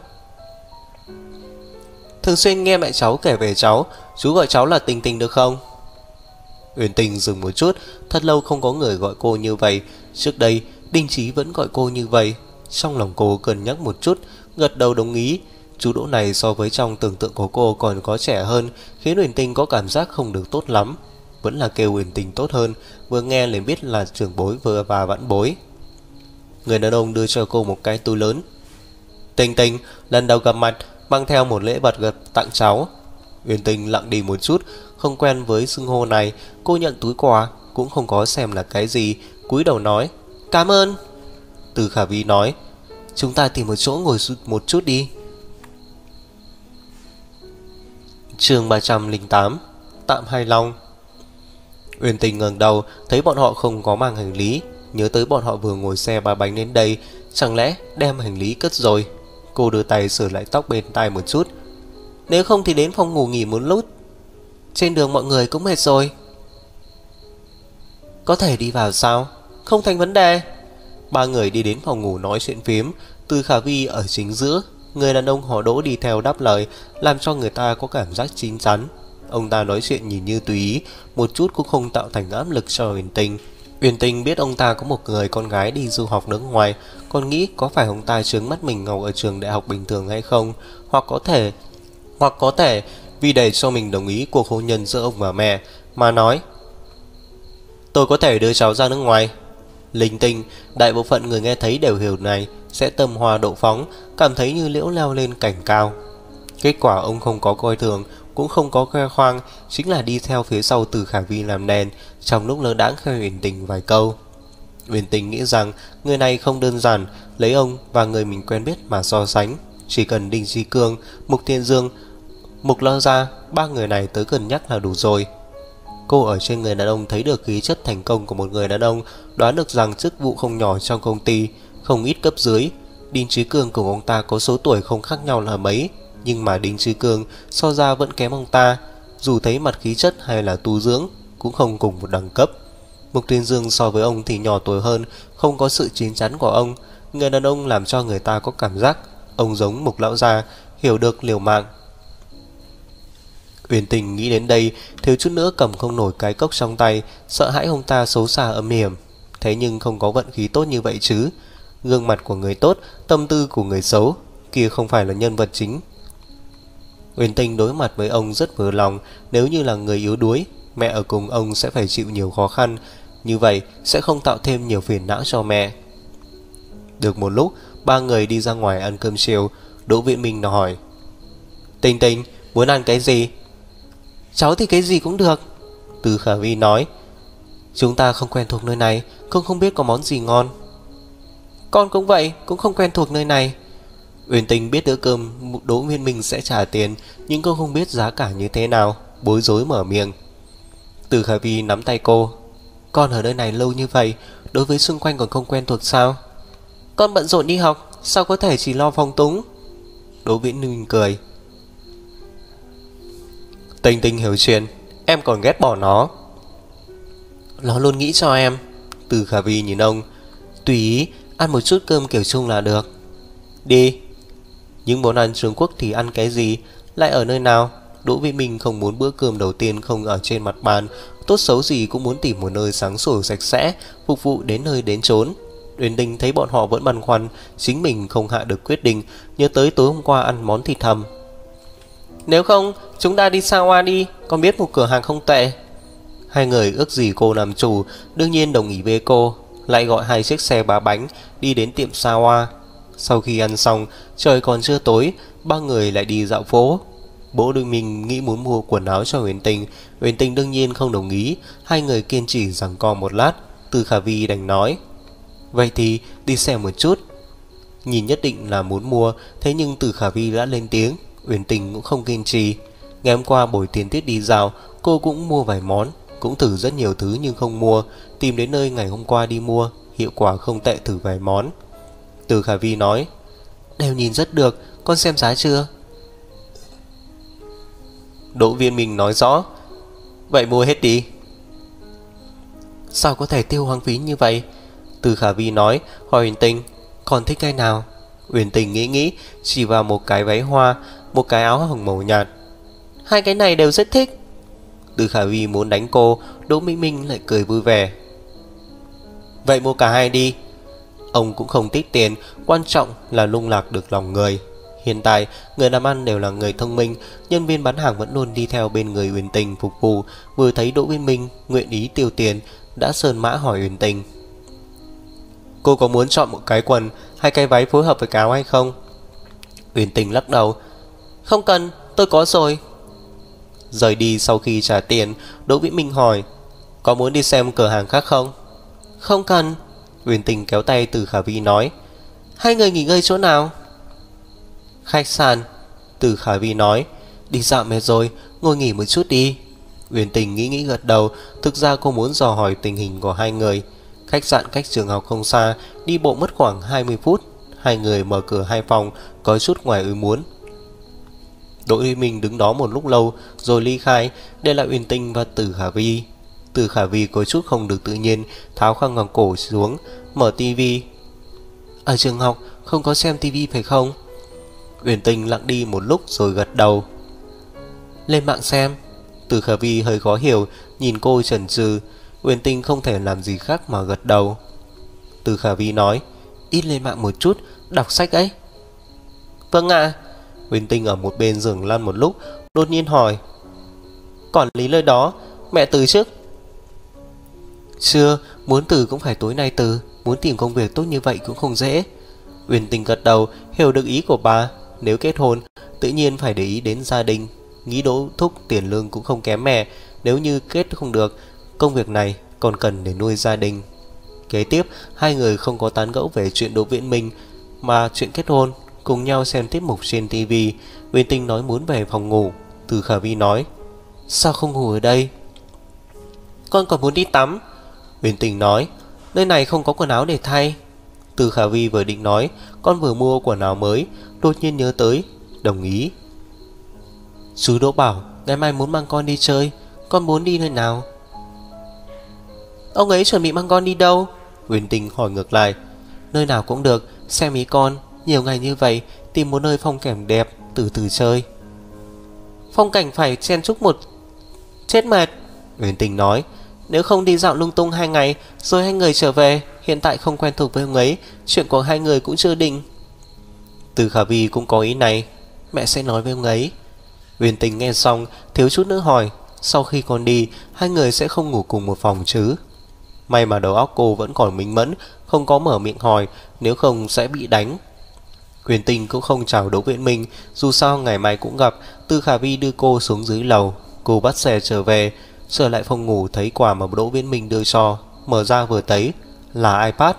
A: Thường xuyên nghe mẹ cháu kể về cháu, chú gọi cháu là Tình Tình được không? Uyển Tinh dừng một chút, thật lâu không có người gọi cô như vậy. Trước đây Đinh Chí vẫn gọi cô như vậy. Trong lòng cô cân nhắc một chút, gật đầu đồng ý. Chú Đỗ này so với trong tưởng tượng của cô còn có trẻ hơn, khiến Uyển Tinh có cảm giác không được tốt lắm. Vẫn là kêu Uyển Tinh tốt hơn, vừa nghe liền biết là trưởng bối vừa và vãn bối. Người đàn ông đưa cho cô một cái túi lớn. Tình Tình, lần đầu gặp mặt, mang theo một lễ vật tặng cháu. Uyển Tinh lặng đi một chút, không quen với xưng hô này. Cô nhận túi quà, cũng không có xem là cái gì, cúi đầu nói cảm ơn. Từ Khả Vi nói, chúng ta tìm một chỗ ngồi một chút đi. Chương 308, tạm hài lòng. Uyển Tinh ngẩng đầu, thấy bọn họ không có mang hành lý, nhớ tới bọn họ vừa ngồi xe ba bánh đến đây, chẳng lẽ đem hành lý cất rồi. Cô đưa tay sửa lại tóc bên tai một chút. Nếu không thì đến phòng ngủ nghỉ một lúc, trên đường mọi người cũng mệt rồi. Có thể đi vào sao? Không thành vấn đề. Ba người đi đến phòng ngủ nói chuyện phiếm. Từ Khả Vi ở chính giữa, Người đàn ông họ Đỗ đi theo đáp lời, làm cho người ta có cảm giác chín chắn. Ông ta nói chuyện nhìn như tùy ý, một chút cũng không tạo thành áp lực cho Uyển Tình. Uyển Tình biết ông ta có một người con gái đi du học nước ngoài, còn nghĩ có phải ông ta trướng mắt mình học ở trường đại học bình thường hay không, hoặc có thể vì để cho mình đồng ý cuộc hôn nhân giữa ông và mẹ mà nói tôi có thể đưa cháu ra nước ngoài. Linh tinh, đại bộ phận người nghe thấy đều hiểu này sẽ tâm hoa độ phóng, cảm thấy như liễu leo lên cảnh cao. Kết quả ông không có coi thường, cũng không có khoe khoang, chính là đi theo phía sau Từ Khả Vi làm đèn, trong lúc lơ đãng khoe Uyển Tình vài câu. Uyển Tình nghĩ rằng người này không đơn giản, lấy ông và người mình quen biết mà so sánh. Chỉ cần Đinh Trí Cương, Mục Thiên Dương, Mục Lao Gia, ba người này tới cân nhắc là đủ rồi. Cô ở trên người đàn ông thấy được khí chất thành công của một người đàn ông, đoán được rằng chức vụ không nhỏ trong công ty, không ít cấp dưới. Đinh Trí Cương cùng ông ta có số tuổi không khác nhau là mấy, nhưng mà Đinh Trí Cương so ra vẫn kém ông ta, dù thấy mặt khí chất hay là tu dưỡng cũng không cùng một đẳng cấp. Mục Thiên Dương so với ông thì nhỏ tuổi hơn, không có sự chín chắn của ông. Người đàn ông làm cho người ta có cảm giác ông giống Mục Lão Gia, hiểu được liều mạng. Uyển Tình nghĩ đến đây, thiếu chút nữa cầm không nổi cái cốc trong tay, sợ hãi ông ta xấu xa âm hiểm. Thế nhưng không có vận khí tốt như vậy chứ. Gương mặt của người tốt, tâm tư của người xấu, kia không phải là nhân vật chính. Uyển Tình đối mặt với ông rất vừa lòng. Nếu như là người yếu đuối, mẹ ở cùng ông sẽ phải chịu nhiều khó khăn, như vậy sẽ không tạo thêm nhiều phiền não cho mẹ. Được một lúc, ba người đi ra ngoài ăn cơm chiều. Đỗ Viễn Minh nó hỏi: Tình Tình, muốn ăn cái gì? Cháu thì cái gì cũng được, Từ Khả Vi nói. Chúng ta không quen thuộc nơi này, cũng không biết có món gì ngon. Con cũng vậy, cũng không quen thuộc nơi này. Uyển Tình biết bữa cơm Đỗ Viễn Minh sẽ trả tiền, nhưng cô không biết giá cả như thế nào, bối rối mở miệng. Từ Khả Vi nắm tay cô: Con ở nơi này lâu như vậy, đối với xung quanh còn không quen thuộc sao? Con bận rộn đi học, sao có thể chỉ lo phong túng? Đỗ Viễn Minh cười: Tình Tình hiểu chuyện, em còn ghét bỏ nó. Nó luôn nghĩ cho em. Từ Khả Vi nhìn ông: Tùy ý, ăn một chút cơm kiểu chung là được. Đi. Những món ăn Trung Quốc thì ăn cái gì, lại ở nơi nào? Đỗ Vĩ Minh không muốn bữa cơm đầu tiên không ở trên mặt bàn, tốt xấu gì cũng muốn tìm một nơi sáng sủa sạch sẽ, phục vụ đến nơi đến chốn. Uyển Tình thấy bọn họ vẫn băn khoăn, chính mình không hạ được quyết định, nhớ tới tối hôm qua ăn món thịt hầm. Nếu không, chúng ta đi Sawa đi, con biết một cửa hàng không tệ. Hai người ước gì cô làm chủ, đương nhiên đồng ý với cô, lại gọi hai chiếc xe 3 bánh đi đến tiệm Sawa. Sau khi ăn xong, trời còn chưa tối, ba người lại đi dạo phố. Bố Đôi Minh nghĩ muốn mua quần áo cho Uyển Tình, Uyển Tình đương nhiên không đồng ý. Hai người kiên trì giằng co một lát, Từ Khả Vi đành nói: Vậy thì đi xem một chút. Nhìn nhất định là muốn mua, thế nhưng Từ Khả Vi đã lên tiếng, Uyển Tình cũng không kiên trì. Ngày hôm qua buổi tiền tiết đi dạo, cô cũng mua vài món, cũng thử rất nhiều thứ nhưng không mua. Tìm đến nơi ngày hôm qua đi mua, hiệu quả không tệ, thử vài món. Từ Khả Vi nói: Đều nhìn rất được, con xem giá chưa? Đỗ Viễn Minh nói rõ: Vậy mua hết đi. Sao có thể tiêu hoang phí như vậy? Từ Khả Vi nói, hỏi Uyển Tình: Còn thích cái nào? Uyển Tình nghĩ, chỉ vào một cái váy hoa, một cái áo hồng màu nhạt. Hai cái này đều rất thích. Từ Khả Vi muốn đánh cô, Đỗ Minh Minh lại cười vui vẻ: Vậy mua cả hai đi. Ông cũng không tích tiền, quan trọng là lung lạc được lòng người. Hiện tại, người làm ăn đều là người thông minh, nhân viên bán hàng vẫn luôn đi theo bên người Uyển Tình phục vụ. Vừa thấy Đỗ Viễn Minh nguyện ý tiêu tiền, đã sơn mã hỏi Uyển Tình: Cô có muốn chọn một cái quần hay cái váy phối hợp với cái áo hay không? Uyển Tình lắc đầu: Không cần, tôi có rồi. Rời đi sau khi trả tiền, Đỗ Viễn Minh hỏi: Có muốn đi xem cửa hàng khác không? Không cần. Uyển Tình kéo tay Từ Khả Vi nói: Hai người nghỉ ngơi chỗ nào? Khách sạn. Từ Khả Vi nói: Đi dạo mệt rồi, ngồi nghỉ một chút đi. Uyển Tình nghĩ gật đầu. Thực ra cô muốn dò hỏi tình hình của hai người. Khách sạn cách trường học không xa, đi bộ mất khoảng 20 phút. Hai người mở cửa hai phòng, có chút ngoài ý muốn. Đỗ Huy Minh đứng đó một lúc lâu rồi ly khai, để lại Uyển Tình và Từ Khả Vi. Từ Khả Vi có chút không được tự nhiên, tháo khăn quàng cổ xuống, mở tivi. Ở trường học không có xem tivi phải không? Uyển Tình lặng đi một lúc rồi gật đầu. Lên mạng xem. Từ Khả Vi hơi khó hiểu, nhìn cô chần chừ. Uyển Tình không thể làm gì khác mà gật đầu. Từ Khả Vi nói, ít lên mạng một chút, đọc sách ấy. Vâng ạ. Uyển Tình ở một bên giường lăn một lúc, đột nhiên hỏi, quản lý nơi đó, mẹ từ trước? Chưa, muốn từ cũng phải tối nay từ. Muốn tìm công việc tốt như vậy cũng không dễ. Uyển Tình gật đầu, hiểu được ý của bà. Nếu kết hôn, tự nhiên phải để ý đến gia đình. Nghĩ Đỗ Thúc tiền lương cũng không kém mẹ. Nếu như kết không được, công việc này còn cần để nuôi gia đình. Kế tiếp, hai người không có tán gẫu về chuyện Đỗ Viễn Minh, mà chuyện kết hôn. Cùng nhau xem tiết mục trên TV. Uyển Tình nói muốn về phòng ngủ. Từ Khả Vi nói, sao không ngủ ở đây? Con còn muốn đi tắm. Uyển Tình nói, nơi này không có quần áo để thay. Từ Khả Vi vừa định nói, con vừa mua quần áo mới, đột nhiên nhớ tới, đồng ý. Chú Đỗ bảo ngày mai muốn mang con đi chơi. Con muốn đi nơi nào? Ông ấy chuẩn bị mang con đi đâu? Uyển Tình hỏi ngược lại. Nơi nào cũng được, xem ý con. Nhiều ngày như vậy, tìm một nơi phong cảnh đẹp, từ từ chơi. Phong cảnh phải chen chúc một chết mệt. Uyển Tình nói, nếu không đi dạo lung tung 2 ngày rồi hai người trở về. Hiện tại không quen thuộc với ông ấy, chuyện của hai người cũng chưa định. Từ Khả Vi cũng có ý này, mẹ sẽ nói với ông ấy. Uyển Tình nghe xong thiếu chút nữa hỏi, sau khi con đi, hai người sẽ không ngủ cùng một phòng chứ? May mà đầu óc cô vẫn còn minh mẫn, không có mở miệng hỏi, nếu không sẽ bị đánh. Uyển Tình cũng không chào Đỗ Viễn Minh, dù sao ngày mai cũng gặp. Từ Khả Vi đưa cô xuống dưới lầu. Cô bắt xe trở về. Trở lại phòng ngủ thấy quà mà Đỗ Viễn Minh đưa cho. Mở ra vừa thấy là iPad.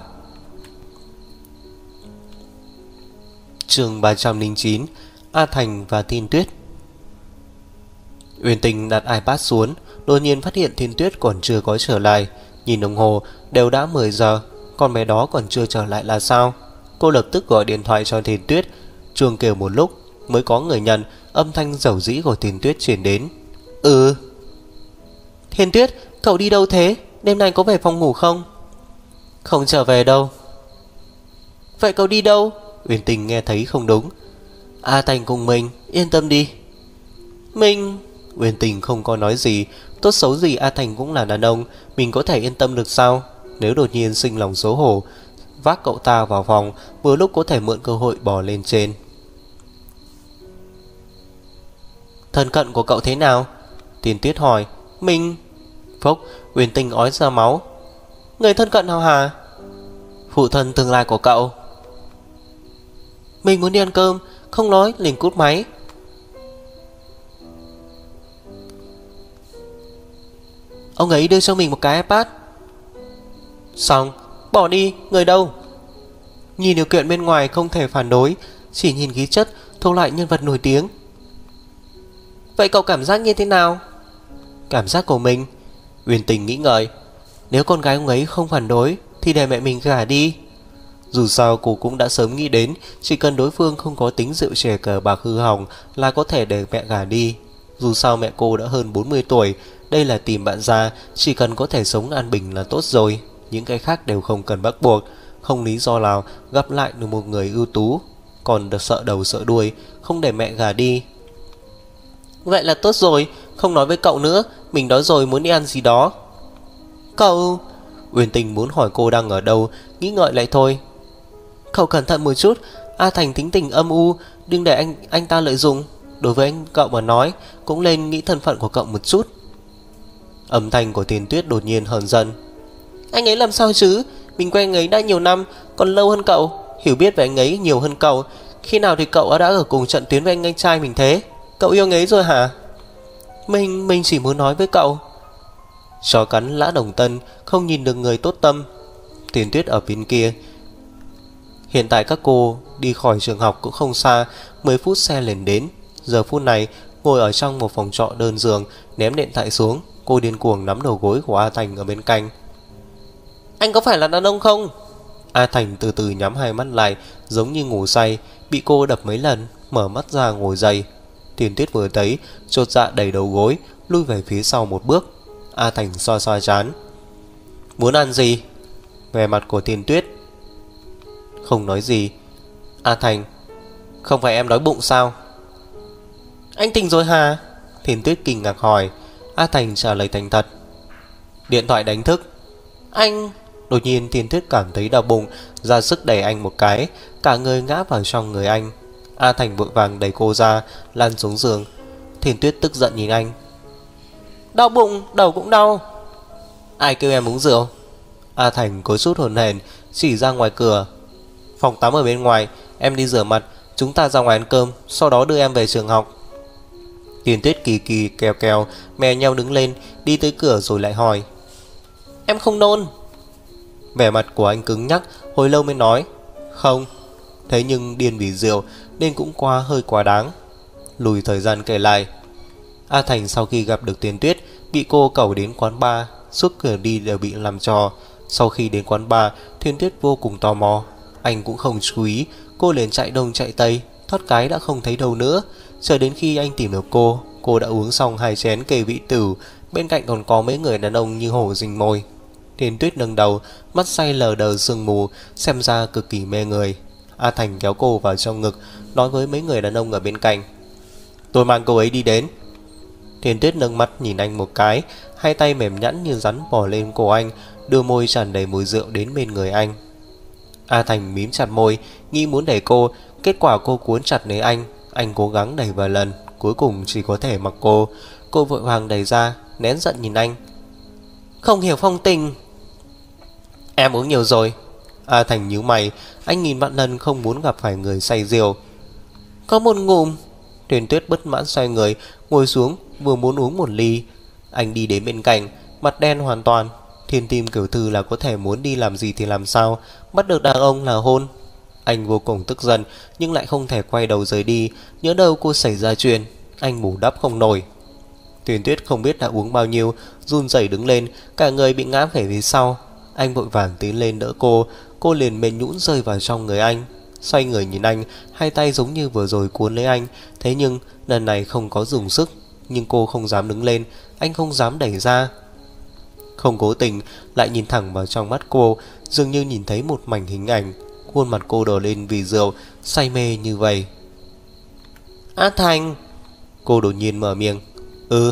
A: Chương 309, A Thành và Thiên Tuyết. Uyển Tình đặt iPad xuống, đột nhiên phát hiện Thiên Tuyết còn chưa có trở lại. Nhìn đồng hồ, đều đã 10 giờ, con bé đó còn chưa trở lại là sao? Cô lập tức gọi điện thoại cho Thiên Tuyết. Chuông kêu một lúc mới có người nhận. Âm thanh dầu dĩ của Thiên Tuyết truyền đến. Thiên Tuyết, cậu đi đâu thế? Đêm nay có về phòng ngủ không? Không trở về đâu. Vậy cậu đi đâu? Uyển Tình nghe thấy không đúng. A Thành cùng mình, yên tâm đi. Mình... Uyển Tình không có nói gì. Tốt xấu gì A Thành cũng là đàn ông, mình có thể yên tâm được sao? Nếu đột nhiên sinh lòng xấu hổ, vác cậu ta vào phòng, vừa lúc có thể mượn cơ hội bò lên trên. Thân cận của cậu thế nào? Thiên Tuyết hỏi. Mình... Phốc, Uyển Tình ói ra máu. Người thân cận nào hả? Phụ thân tương lai của cậu. Mình muốn đi ăn cơm. Không nói liền cút máy. Ông ấy đưa cho mình một cái iPad. Xong, bỏ đi, người đâu? Nhìn điều kiện bên ngoài không thể phản đối, chỉ nhìn khí chất thuộc lại nhân vật nổi tiếng. Vậy cậu cảm giác như thế nào? Cảm giác của mình? Uyển Tình nghĩ ngợi. Nếu con gái ông ấy không phản đối thì để mẹ mình gả đi. Dù sao cô cũng đã sớm nghĩ đến, chỉ cần đối phương không có tính rượu chè cờ bạc hư hỏng là có thể để mẹ gả đi. Dù sao mẹ cô đã hơn 40 tuổi, đây là tìm bạn già, chỉ cần có thể sống an bình là tốt rồi. Những cái khác đều không cần bắt buộc. Không lý do nào gặp lại được một người ưu tú, còn sợ đầu sợ đuôi, không để mẹ gả đi. Vậy là tốt rồi, không nói với cậu nữa. Mình đói rồi, muốn đi ăn gì đó. Cậu... Uyển Tình muốn hỏi cô đang ở đâu, nghĩ ngợi lại thôi. Cậu cẩn thận một chút. A Thành tính tình âm u, đừng để anh ta lợi dụng. Đối với anh cậu mà nói, cũng nên nghĩ thân phận của cậu một chút. Âm thanh của Thiên Tuyết đột nhiên hờn giận. Anh ấy làm sao chứ? Mình quen anh ấy đã nhiều năm, còn lâu hơn cậu. Hiểu biết về anh ấy nhiều hơn cậu. Khi nào thì cậu đã ở cùng trận tuyến với anh trai mình thế? Cậu yêu anh ấy rồi hả? Mình chỉ muốn nói với cậu. Chó cắn lã đồng tân, không nhìn được người tốt tâm. Thiên Tuyết ở bên kia. Hiện tại các cô đi khỏi trường học cũng không xa, 10 phút xe liền đến. Giờ phút này ngồi ở trong một phòng trọ đơn giường, ném điện thoại xuống. Cô điên cuồng nắm đầu gối của A Thành ở bên cạnh. Anh có phải là đàn ông không? A Thành từ từ nhắm hai mắt lại, giống như ngủ say. Bị cô đập mấy lần, mở mắt ra ngồi dậy. Thiên Tuyết vừa thấy, chột dạ đẩy đầu gối, lui về phía sau một bước. A Thành xoa xoa trán. Muốn ăn gì? Về mặt của Thiên Tuyết không nói gì. A Thành, Không phải em đói bụng sao? Anh tỉnh rồi hả? Thiền Tuyết kinh ngạc hỏi. A Thành trả lời thành thật. Điện thoại đánh thức. Anh... Đột nhiên Thiền Tuyết cảm thấy đau bụng, ra sức đẩy anh một cái, cả người ngã vào trong người anh. A Thành vội vàng đẩy cô ra, lăn xuống giường. Thiền Tuyết tức giận nhìn anh. Đau bụng, đầu cũng đau. Ai kêu em uống rượu? A Thành cố sút hồn hển chỉ ra ngoài cửa. Phòng tắm ở bên ngoài, em đi rửa mặt, chúng ta ra ngoài ăn cơm, sau đó đưa em về trường học. Thiền Tuyết kỳ kỳ kèo kèo mè nhau đứng lên, đi tới cửa rồi lại hỏi. Em không nôn. Vẻ mặt của anh cứng nhắc, hồi lâu mới nói. Không. Thế nhưng điên vì rượu nên cũng hơi quá đáng. Lùi thời gian kể lại. A Thành sau khi gặp được Thiền Tuyết, bị cô cẩu đến quán bar, suốt cửa đi đều bị làm trò. Sau khi đến quán bar, Thiền Tuyết vô cùng tò mò. Anh cũng không chú ý, cô liền chạy đông chạy tây, thoát cái đã không thấy đâu nữa. Chờ đến khi anh tìm được cô đã uống xong 2 chén kề vị tử. Bên cạnh còn có mấy người đàn ông như hổ rình mồi. Thiền Tuyết nâng đầu, mắt say lờ đờ sương mù, xem ra cực kỳ mê người. A Thành kéo cô vào trong ngực, nói với mấy người đàn ông ở bên cạnh. Tôi mang cô ấy đi đến. Thiền Tuyết nâng mắt nhìn anh một cái, hai tay mềm nhẵn như rắn bò lên cổ anh, đưa môi tràn đầy mùi rượu đến bên người anh. A Thành mím chặt môi, nghĩ muốn đẩy cô, kết quả cô cuốn chặt lấy anh. Anh cố gắng đẩy vài lần, cuối cùng chỉ có thể mặc cô. Cô vội vàng đẩy ra, nén giận nhìn anh. Không hiểu phong tình. Em uống nhiều rồi. A Thành nhíu mày, anh nhìn vạn lần không muốn gặp phải người say rượu. Có một ngụm. Thiền Tuyết bất mãn xoay người, ngồi xuống, vừa muốn uống một ly. Anh đi đến bên cạnh, mặt đen hoàn toàn. Thiên tim kiểu thư là có thể muốn đi làm gì thì làm sao, bắt được đàn ông là hôn. Anh vô cùng tức giận, nhưng lại không thể quay đầu rời đi. Nhớ đâu cô xảy ra chuyện, anh bù đắp không nổi. Thiền Tuyết không biết đã uống bao nhiêu, run rẩy đứng lên, cả người bị ngã về phía sau. Anh vội vàng tiến lên đỡ cô liền mềm nhũn rơi vào trong người anh. Xoay người nhìn anh, hai tay giống như vừa rồi cuốn lấy anh. Thế nhưng lần này không có dùng sức. Nhưng cô không dám đứng lên, anh không dám đẩy ra. Không cố tình, lại nhìn thẳng vào trong mắt cô, dường như nhìn thấy một mảnh hình ảnh. Khuôn mặt cô đỏ lên vì rượu, say mê như vậy. A Thành. Cô đột nhiên mở miệng. Ừ.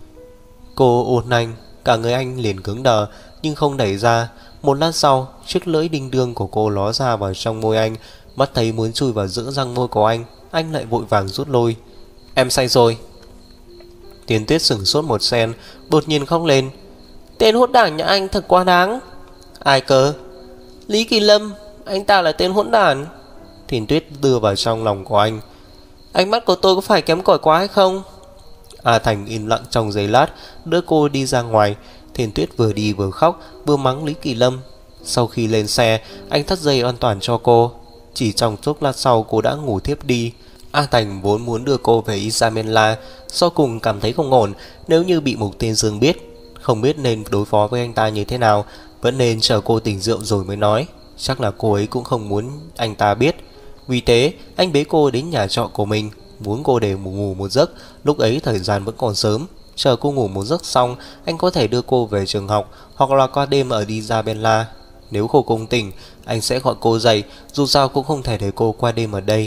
A: Cô ôn anh, cả người anh liền cứng đờ, nhưng không đẩy ra. Một lát sau, chiếc lưỡi đinh đương của cô ló ra vào trong môi anh. Mắt thấy muốn chui vào giữa răng môi của anh lại vội vàng rút lôi. Em say rồi. Thiền Tuyết sửng sốt một sen, đột nhiên khóc lên. Tên hỗn đản nhà anh thật quá đáng. Ai cơ? Lý Kỳ Lâm, anh ta là tên hỗn đản. Thiền Tuyết đưa vào trong lòng của anh. Ánh mắt của tôi có phải kém cỏi quá hay không? A Thành im lặng trong giây lát, đưa cô đi ra ngoài. Thiền Tuyết vừa đi vừa khóc, vừa mắng Lý Kỳ Lâm. Sau khi lên xe, anh thắt dây an toàn cho cô. Chỉ trong chốc lát sau cô đã ngủ thiếp đi. A Thành vốn muốn đưa cô về Isabella, sau cùng cảm thấy không ổn. Nếu như bị Mục Tiên Dương biết, không biết nên đối phó với anh ta như thế nào. Vẫn nên chờ cô tỉnh rượu rồi mới nói. Chắc là cô ấy cũng không muốn anh ta biết. Vì thế anh bế cô đến nhà trọ của mình, muốn cô để ngủ một giấc. Lúc ấy thời gian vẫn còn sớm, chờ cô ngủ một giấc xong, anh có thể đưa cô về trường học, hoặc là qua đêm ở Isabella. Nếu cô không tỉnh, anh sẽ gọi cô dậy. Dù sao cũng không thể để cô qua đêm ở đây.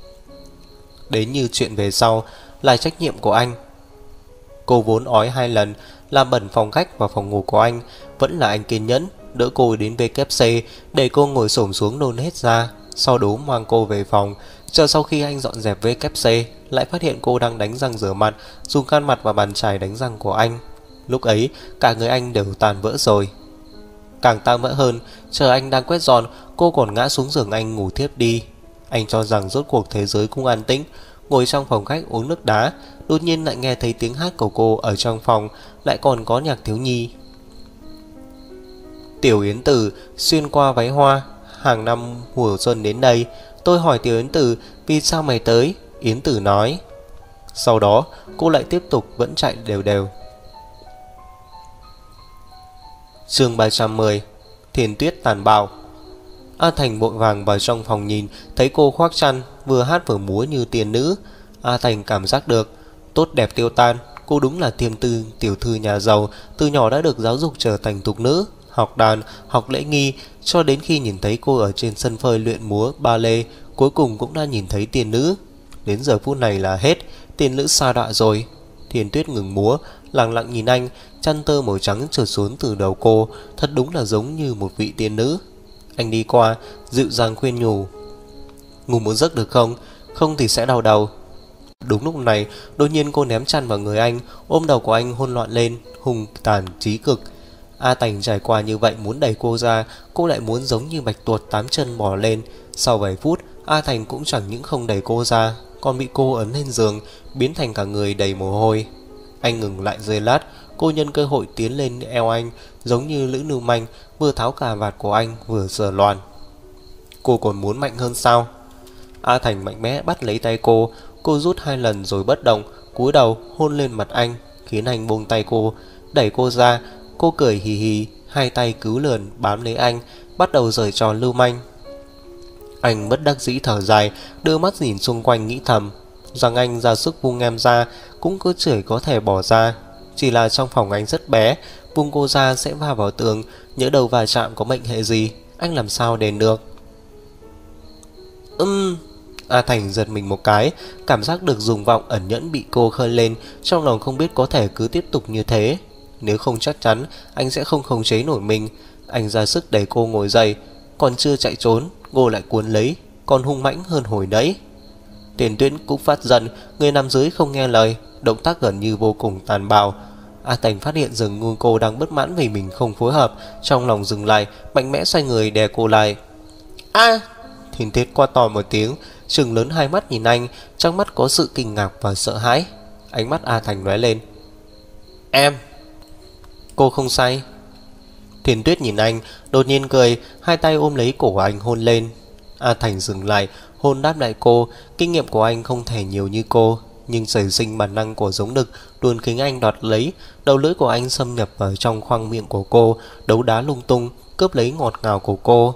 A: Đến như chuyện về sau là trách nhiệm của anh. Cô vốn ói 2 lần, làm bẩn phòng khách và phòng ngủ của anh. Vẫn là anh kiên nhẫn đỡ cô đến WC, để cô ngồi xổm xuống nôn hết ra. Sau đó mang cô về phòng. Chờ sau khi anh dọn dẹp WC, lại phát hiện cô đang đánh răng rửa mặt, dùng khăn mặt và bàn chải đánh răng của anh. Lúc ấy cả người anh đều tàn vỡ rồi. Càng tan vỡ hơn, chờ anh đang quét dọn, cô còn ngã xuống giường anh ngủ thiếp đi. Anh cho rằng rốt cuộc thế giới cũng an tĩnh, ngồi trong phòng khách uống nước đá. Đột nhiên lại nghe thấy tiếng hát của cô ở trong phòng, lại còn có nhạc thiếu nhi. Tiểu Yến Tử xuyên qua váy hoa, hàng năm mùa xuân đến đây. Tôi hỏi Tiểu Yến Tử, vì sao mày tới? Yến Tử nói. Sau đó cô lại tiếp tục vẫn chạy đều đều. Chương 310. Thiền Tuyết tàn bạo. A Thành vội vàng vào trong phòng nhìn, thấy cô khoác chăn, vừa hát vừa múa như tiên nữ. A Thành cảm giác được tốt đẹp tiêu tan. Cô đúng là thiêm tư tiểu thư nhà giàu, từ nhỏ đã được giáo dục trở thành thục nữ, học đàn, học lễ nghi. Cho đến khi nhìn thấy cô ở trên sân phơi luyện múa ballet, cuối cùng cũng đã nhìn thấy tiên nữ. Đến giờ phút này là hết, tiên nữ sa đọa rồi. Thiên Tuyết ngừng múa, lặng lặng nhìn anh, chăn tơ màu trắng trượt xuống từ đầu cô, thật đúng là giống như một vị tiên nữ. Anh đi qua, dịu dàng khuyên nhủ: ngủ một giấc được không? Không thì sẽ đau đầu. Đúng lúc này, đột nhiên cô ném chăn vào người anh, ôm đầu của anh hôn loạn lên, hung tàn chí cực. A Thành trải qua như vậy muốn đẩy cô ra, cô lại muốn giống như bạch tuộc 8 chân bò lên. Sau vài phút, A Thành cũng chẳng những không đẩy cô ra, còn bị cô ấn lên giường, biến thành cả người đầy mồ hôi. Anh ngừng lại giây lát, cô nhân cơ hội tiến lên eo anh, giống như lữ lưu manh, vừa tháo cà vạt của anh vừa giở loạn. Cô còn muốn mạnh hơn sao? A Thành mạnh mẽ bắt lấy tay cô rút 2 lần rồi bất động, cúi đầu hôn lên mặt anh, khiến anh buông tay cô, đẩy cô ra. Cô cười hì hì, hai tay cứu lườn bám lấy anh, bắt đầu giở trò lưu manh. Anh bất đắc dĩ thở dài, đưa mắt nhìn xung quanh nghĩ thầm rằng anh ra sức vung em ra cũng cứ chửi có thể bỏ ra. Chỉ là trong phòng anh rất bé, vung cô ra sẽ va vào tường, nhỡ đầu va chạm có mệnh hệ gì, anh làm sao đền được. A Thành giật mình một cái, cảm giác được dùng vọng ẩn nhẫn bị cô khơi lên, trong lòng không biết có thể cứ tiếp tục như thế. Nếu không chắc chắn, anh sẽ không khống chế nổi mình. Anh ra sức đẩy cô ngồi dậy, còn chưa chạy trốn, cô lại cuốn lấy, còn hung mãnh hơn hồi nãy. Tiền Tuyết cũng phát giận, người nằm dưới không nghe lời, động tác gần như vô cùng tàn bạo. A Thành phát hiện dường như cô đang bất mãn vì mình không phối hợp, trong lòng dừng lại, mạnh mẽ xoay người đè cô lại. Thiên Tuyết quát to một tiếng, trừng lớn hai mắt nhìn anh, trong mắt có sự kinh ngạc và sợ hãi. Ánh mắt A Thành lóe lên. Em, cô không say. Thiên Tuyết nhìn anh, đột nhiên cười, hai tay ôm lấy cổ anh hôn lên. A Thành dừng lại, hôn đáp lại cô. Kinh nghiệm của anh không thể nhiều như cô, nhưng trời sinh bản năng của giống đực luôn khiến anh đoạt lấy. Đầu lưỡi của anh xâm nhập vào trong khoang miệng của cô, đấu đá lung tung, cướp lấy ngọt ngào của cô.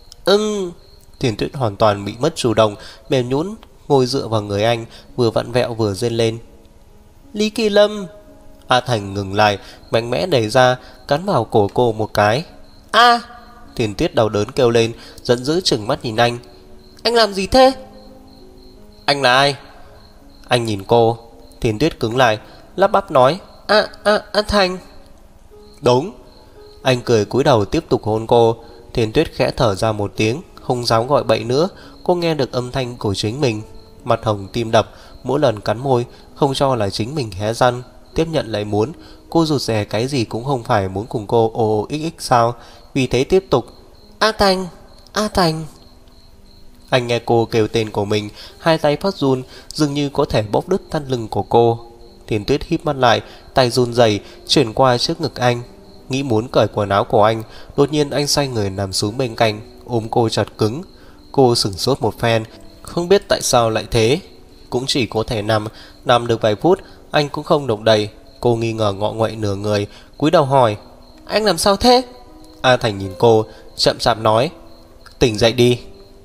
A: Thiên Tuyết hoàn toàn bị mất chủ động, mềm nhũn ngồi dựa vào người anh, vừa vặn vẹo vừa rên lên. Lý Kỳ Lâm. A Thành ngừng lại, mạnh mẽ đẩy ra, cắn vào cổ cô một cái. Thiên Tuyết đau đớn kêu lên, giận dữ trừng mắt nhìn anh. Anh làm gì thế? Anh là ai? Anh nhìn cô. Thiên Tuyết cứng lại, lắp bắp nói. A Thành. Đúng. Anh cười cúi đầu tiếp tục hôn cô. Thiên Tuyết khẽ thở ra một tiếng, không dám gọi bậy nữa. Cô nghe được âm thanh của chính mình, mặt hồng tim đập, mỗi lần cắn môi không cho là chính mình hé răng, tiếp nhận lại muốn. Cô rụt rè cái gì cũng không phải muốn cùng cô OXX sao, vì thế tiếp tục. A Thành, A Thành. Anh nghe cô kêu tên của mình, hai tay phát run, dường như có thể bóp đứt thắt lưng của cô. Thiên Tuyết híp mắt lại, tay run rẩy chuyển qua trước ngực anh, nghĩ muốn cởi quần áo của anh. Đột nhiên anh xoay người nằm xuống bên cạnh, ôm cô chặt cứng. Cô sửng sốt một phen, không biết tại sao lại thế. Cũng chỉ có thể nằm được vài phút, anh cũng không động đậy. Cô nghi ngờ ngọ nguậy nửa người, cúi đầu hỏi. Anh làm sao thế? A Thành nhìn cô, chậm chạp nói. Tỉnh dậy đi.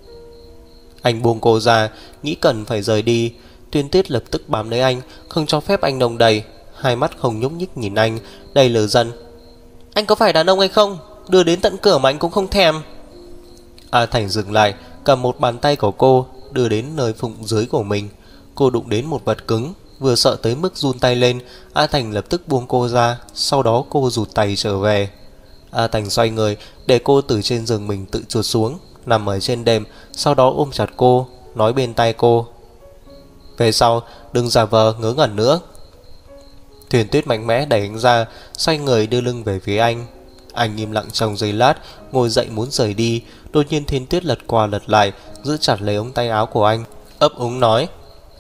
A: Anh buông cô ra, nghĩ cần phải rời đi. Tuyên Tuyết lập tức bám lấy anh, không cho phép anh động đậy, hai mắt không nhúc nhích nhìn anh, đầy lửa giận. Anh có phải đàn ông hay không? Đưa đến tận cửa mà anh cũng không thèm. A Thành dừng lại, cầm một bàn tay của cô, đưa đến nơi phụng dưới của mình. Cô đụng đến một vật cứng, vừa sợ tới mức run tay lên. A Thành lập tức buông cô ra, sau đó cô rụt tay trở về. A Thành xoay người, để cô từ trên giường mình tự trượt xuống, nằm ở trên đệm, sau đó ôm chặt cô, nói bên tai cô. Về sau, đừng giả vờ ngớ ngẩn nữa. Thuyền Tuyết mạnh mẽ đẩy anh ra, xoay người đưa lưng về phía anh. Anh im lặng trong giây lát, ngồi dậy muốn rời đi. Đột nhiên Thiên Tuyết lật qua lật lại, giữ chặt lấy ống tay áo của anh, ấp úng nói.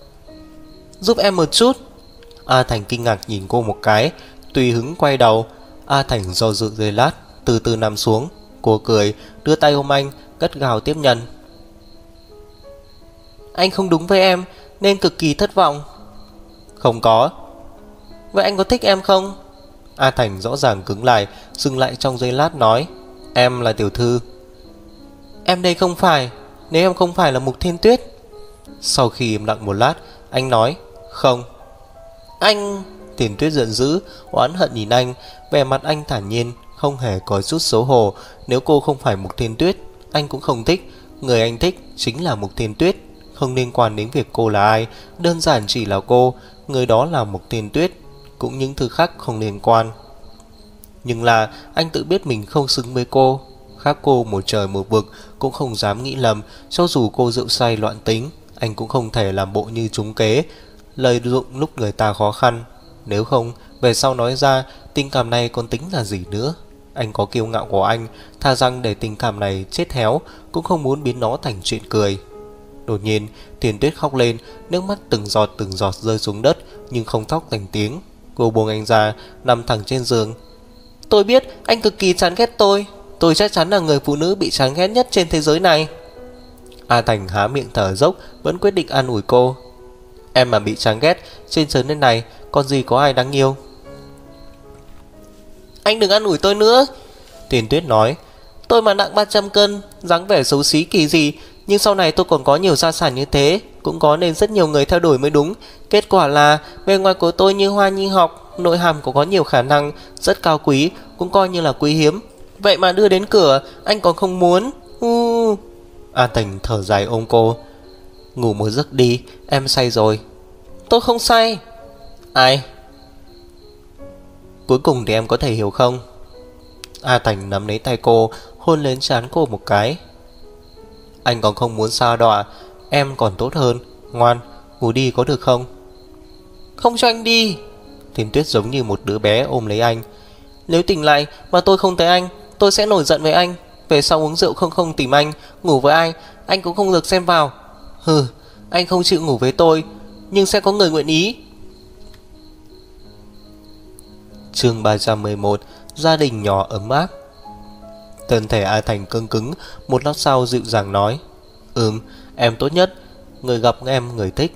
A: Giúp em một chút. A Thành kinh ngạc nhìn cô một cái, tùy hứng quay đầu. A Thành do dự giây lát, từ từ nằm xuống. Cô cười, đưa tay ôm anh, gắt gao tiếp nhận. Anh không đúng với em, nên cực kỳ thất vọng. Không có. Vậy anh có thích em không? A Thành rõ ràng cứng lại, dừng lại trong giây lát nói. Em là tiểu thư. Em đây không phải. Nếu em không phải là Mục Thiên Tuyết. Sau khi im lặng một lát, anh nói. Không. Anh. Thiên Tuyết giận dữ, oán hận nhìn anh. Vẻ mặt anh thản nhiên, không hề có chút xấu hổ. Nếu cô không phải Mục Thiên Tuyết, anh cũng không thích. Người anh thích chính là Mục Thiên Tuyết, không liên quan đến việc cô là ai, đơn giản chỉ là cô, người đó là Mục Thiên Tuyết, cũng những thứ khác không liên quan. Nhưng là anh tự biết mình không xứng với cô, khác cô một trời một vực, cũng không dám nghĩ lầm. Cho dù cô rượu say loạn tính, anh cũng không thể làm bộ như trúng kế, lợi dụng lúc người ta khó khăn. Nếu không, về sau nói ra, tình cảm này còn tính là gì nữa. Anh có kiêu ngạo của anh, thà rằng để tình cảm này chết héo, cũng không muốn biến nó thành chuyện cười. Đột nhiên, Tiền Tuyết khóc lên, nước mắt từng giọt rơi xuống đất, nhưng không khóc thành tiếng. Cô buông anh ra, nằm thẳng trên giường. Tôi biết anh cực kỳ chán ghét tôi chắc chắn là người phụ nữ bị chán ghét nhất trên thế giới này. A Thành há miệng thở dốc, vẫn quyết định an ủi cô. Em mà bị chán ghét, trên trời nơi này còn gì có ai đáng yêu. Anh đừng an ủi tôi nữa, Tiền Tuyết nói. Tôi mà nặng 300 cân, dáng vẻ xấu xí kỳ gì, nhưng sau này tôi còn có nhiều gia sản như thế, cũng có nên rất nhiều người theo đuổi mới đúng. Kết quả là bề ngoài của tôi như hoa nhi học, nội hàm cũng có nhiều khả năng, rất cao quý, cũng coi như là quý hiếm. Vậy mà đưa đến cửa, anh còn không muốn. A Thành thở dài ôm cô. Ngủ một giấc đi, em say rồi. Tôi không say. Ai? Cuối cùng thì em có thể hiểu không? A Thành nắm lấy tay cô, hôn lên trán cô một cái. Anh còn không muốn sa đọa, em còn tốt hơn. Ngoan, ngủ đi có được không? Không cho anh đi. Thiên Tuyết giống như một đứa bé ôm lấy anh. Nếu tỉnh lại mà tôi không thấy anh, tôi sẽ nổi giận với anh. Về sau uống rượu không tìm anh, ngủ với ai, anh cũng không được xem vào. Hừ, anh không chịu ngủ với tôi, nhưng sẽ có người nguyện ý. Chương 311, gia đình nhỏ ấm áp. Thân thể A Thành cứng cứng, một lát sau dịu dàng nói. Em tốt nhất, người gặp em người thích.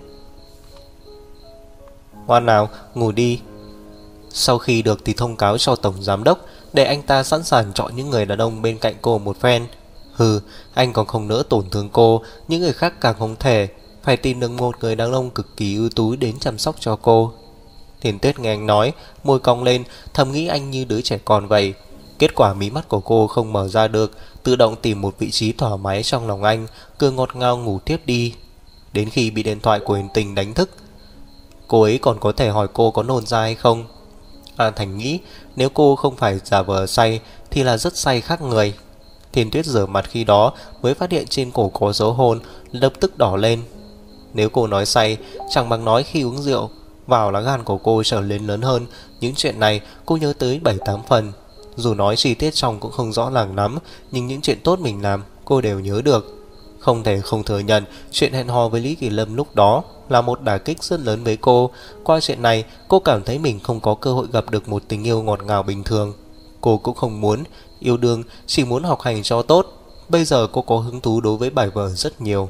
A: Ngoan nào, ngủ đi. Sau khi được thì thông cáo cho tổng giám đốc, để anh ta sẵn sàng chọn những người đàn ông bên cạnh cô một phen. Anh còn không nỡ tổn thương cô, những người khác càng không thể. Phải tìm được một người đàn ông cực kỳ ưu tú đến chăm sóc cho cô. Thiên Tuyết nghe anh nói, môi cong lên, thầm nghĩ anh như đứa trẻ con vậy. Kết quả mí mắt của cô không mở ra được, tự động tìm một vị trí thoải mái trong lòng anh, cứ ngọt ngào ngủ tiếp đi. Đến khi bị điện thoại của Hiền Tình đánh thức, cô ấy còn có thể hỏi cô có nôn ra hay không. A Thành nghĩ nếu cô không phải giả vờ say thì là rất say khác người. Thiên Tuyết rửa mặt khi đó mới phát hiện trên cổ có dấu hôn, lập tức đỏ lên. Nếu cô nói say, chẳng bằng nói khi uống rượu. Vào lá gan của cô trở lên lớn hơn. Những chuyện này cô nhớ tới 7-8 phần. Dù nói chi tiết trong cũng không rõ ràng lắm, nhưng những chuyện tốt mình làm cô đều nhớ được. Không thể không thừa nhận, chuyện hẹn hò với Lý Kỳ Lâm lúc đó là một đả kích rất lớn với cô. Qua chuyện này, cô cảm thấy mình không có cơ hội gặp được một tình yêu ngọt ngào bình thường. Cô cũng không muốn yêu đương, chỉ muốn học hành cho tốt. Bây giờ cô có hứng thú đối với bài vở rất nhiều.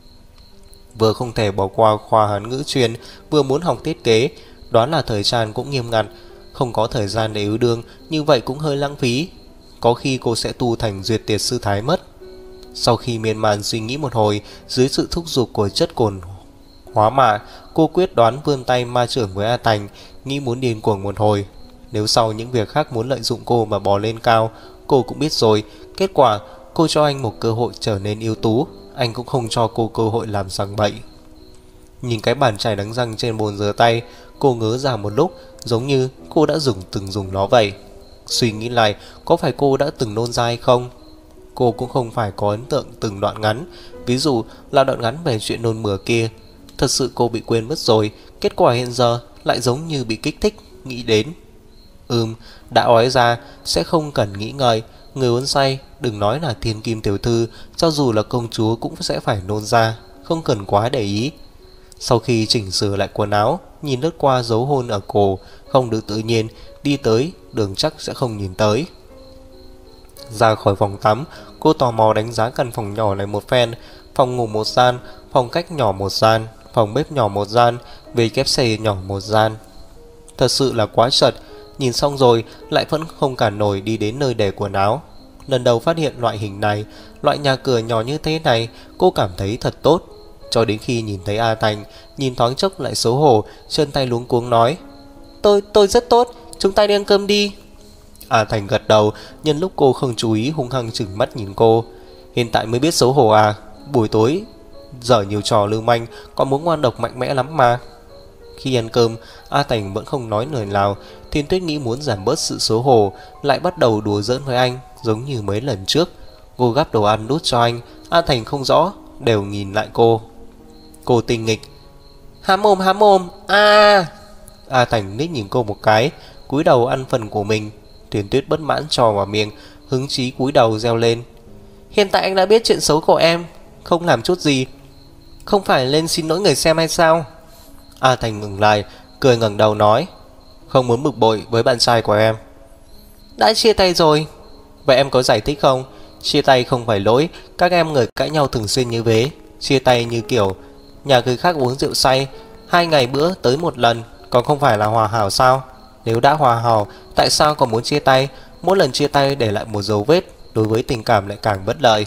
A: Vừa không thể bỏ qua khoa Hán ngữ chuyên, vừa muốn học thiết kế. Đoán là thời gian cũng nghiêm ngặt, không có thời gian để yêu đương, như vậy cũng hơi lãng phí. Có khi cô sẽ tu thành duyệt tiệt sư thái mất. Sau khi miên man suy nghĩ một hồi, dưới sự thúc giục của chất cồn hóa mạ, cô quyết đoán vươn tay ma trưởng với A Thành, nghĩ muốn điên cuồng một hồi. Nếu sau những việc khác muốn lợi dụng cô mà bò lên cao, cô cũng biết rồi. Kết quả, cô cho anh một cơ hội trở nên ưu tú, anh cũng không cho cô cơ hội làm sằng bậy. Nhìn cái bàn chải đánh răng trên bồn rửa tay, cô ngớ ra một lúc, giống như cô đã từng dùng nó vậy. Suy nghĩ lại, có phải cô đã từng nôn ra hay không? Cô cũng không phải có ấn tượng từng đoạn ngắn, ví dụ là đoạn ngắn về chuyện nôn mửa kia. Thật sự cô bị quên mất rồi, kết quả hiện giờ lại giống như bị kích thích, nghĩ đến. Đã ói ra, sẽ không cần nghĩ ngợi. Người uống say, đừng nói là thiên kim tiểu thư, cho dù là công chúa cũng sẽ phải nôn ra, không cần quá để ý. Sau khi chỉnh sửa lại quần áo, nhìn lướt qua dấu hôn ở cổ, không được tự nhiên, đi tới, đường chắc sẽ không nhìn tới. Ra khỏi phòng tắm, cô tò mò đánh giá căn phòng nhỏ này một phen. Phòng ngủ một gian, phòng khách nhỏ một gian, phòng bếp nhỏ một gian, WC nhỏ một gian. Thật sự là quá chật. Nhìn xong rồi lại vẫn không cản nổi đi đến nơi để quần áo. Lần đầu phát hiện loại hình này, loại nhà cửa nhỏ như thế này, cô cảm thấy thật tốt. Cho đến khi nhìn thấy A Thành, nhìn thoáng chốc lại xấu hổ, chân tay luống cuống nói: Tôi rất tốt, chúng ta đi ăn cơm đi. A Thành gật đầu, nhân lúc cô không chú ý hung hăng chừng mắt nhìn cô. Hiện tại mới biết xấu hổ à? Buổi tối dở nhiều trò lưu manh, còn muốn ngoan độc mạnh mẽ lắm mà. Khi ăn cơm, A Thành vẫn không nói lời nào. Thiên Tuyết nghĩ muốn giảm bớt sự xấu hổ, lại bắt đầu đùa giỡn với anh, giống như mấy lần trước. Cô gắp đồ ăn đút cho anh. A Thành không rõ, đều nhìn lại cô. Cô tinh nghịch: há mồm, A Thành liếc nhìn cô một cái, cúi đầu ăn phần của mình. Thiên Tuyết bất mãn cho vào miệng, hứng chí cúi đầu reo lên: hiện tại anh đã biết chuyện xấu của em, không làm chút gì, không phải lên xin lỗi người xem hay sao? A Thành ngừng lại, cười ngẩng đầu nói: không muốn bực bội với bạn trai của em. Đã chia tay rồi. Vậy em có giải thích không? Chia tay không phải lỗi, các em người cãi nhau thường xuyên như thế. Chia tay như kiểu nhà người khác uống rượu say, 2 ngày bữa tới một lần, còn không phải là hòa hảo sao? Nếu đã hòa hảo, tại sao còn muốn chia tay? Mỗi lần chia tay để lại một dấu vết, đối với tình cảm lại càng bất lợi.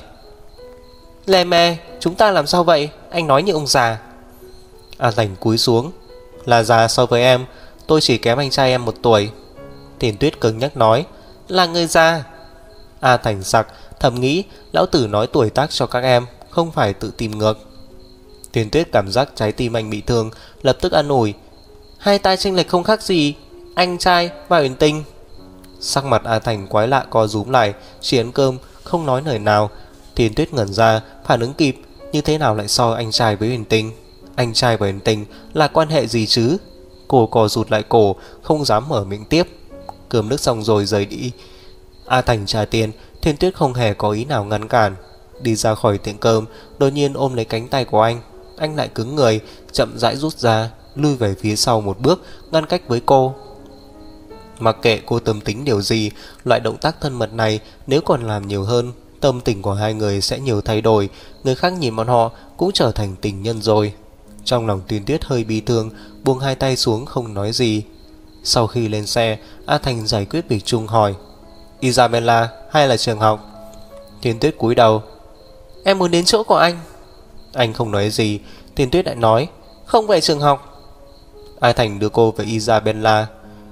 A: Lê mê, chúng ta làm sao vậy? Anh nói như ông già. A Thành cúi xuống: là già so với em, tôi chỉ kém anh trai em 1 tuổi. Tiền Tuyết cứng nhắc nói: là người già. A Thành sặc, thầm nghĩ lão tử nói tuổi tác cho các em, không phải tự tìm ngược. Tiền Tuyết cảm giác trái tim anh bị thương, lập tức an ủi: hai ta chênh lệch không khác gì anh trai và Uyển Tình. Sắc mặt A Thành quái lạ co rúm lại, chỉ ăn cơm không nói lời nào. Tiền Tuyết ngẩn ra, phản ứng kịp, như thế nào lại so anh trai với Uyển Tình? Anh trai và Uyển Tình là quan hệ gì chứ? Cô co rụt lại cổ, không dám mở miệng tiếp. Cơm nước xong rồi rời đi. A Thành trả tiền, Thiên Tuyết không hề có ý nào ngăn cản. Đi ra khỏi tiệm cơm, đột nhiên ôm lấy cánh tay của anh lại cứng người, chậm rãi rút ra, lui về phía sau một bước, ngăn cách với cô. Mặc kệ cô tâm tính điều gì, loại động tác thân mật này nếu còn làm nhiều hơn, tâm tình của hai người sẽ nhiều thay đổi. Người khác nhìn bọn họ cũng trở thành tình nhân rồi. Trong lòng Tuyên Tuyết hơi bi thương, buông hai tay xuống không nói gì. Sau khi lên xe, A Thành giải quyết việc chung hỏi: Isabella hay là trường học? Tuyên Tuyết cúi đầu: em muốn đến chỗ của anh. Anh không nói gì. Tuyên Tuyết lại nói: không về trường học. A Thành đưa cô về Isabella.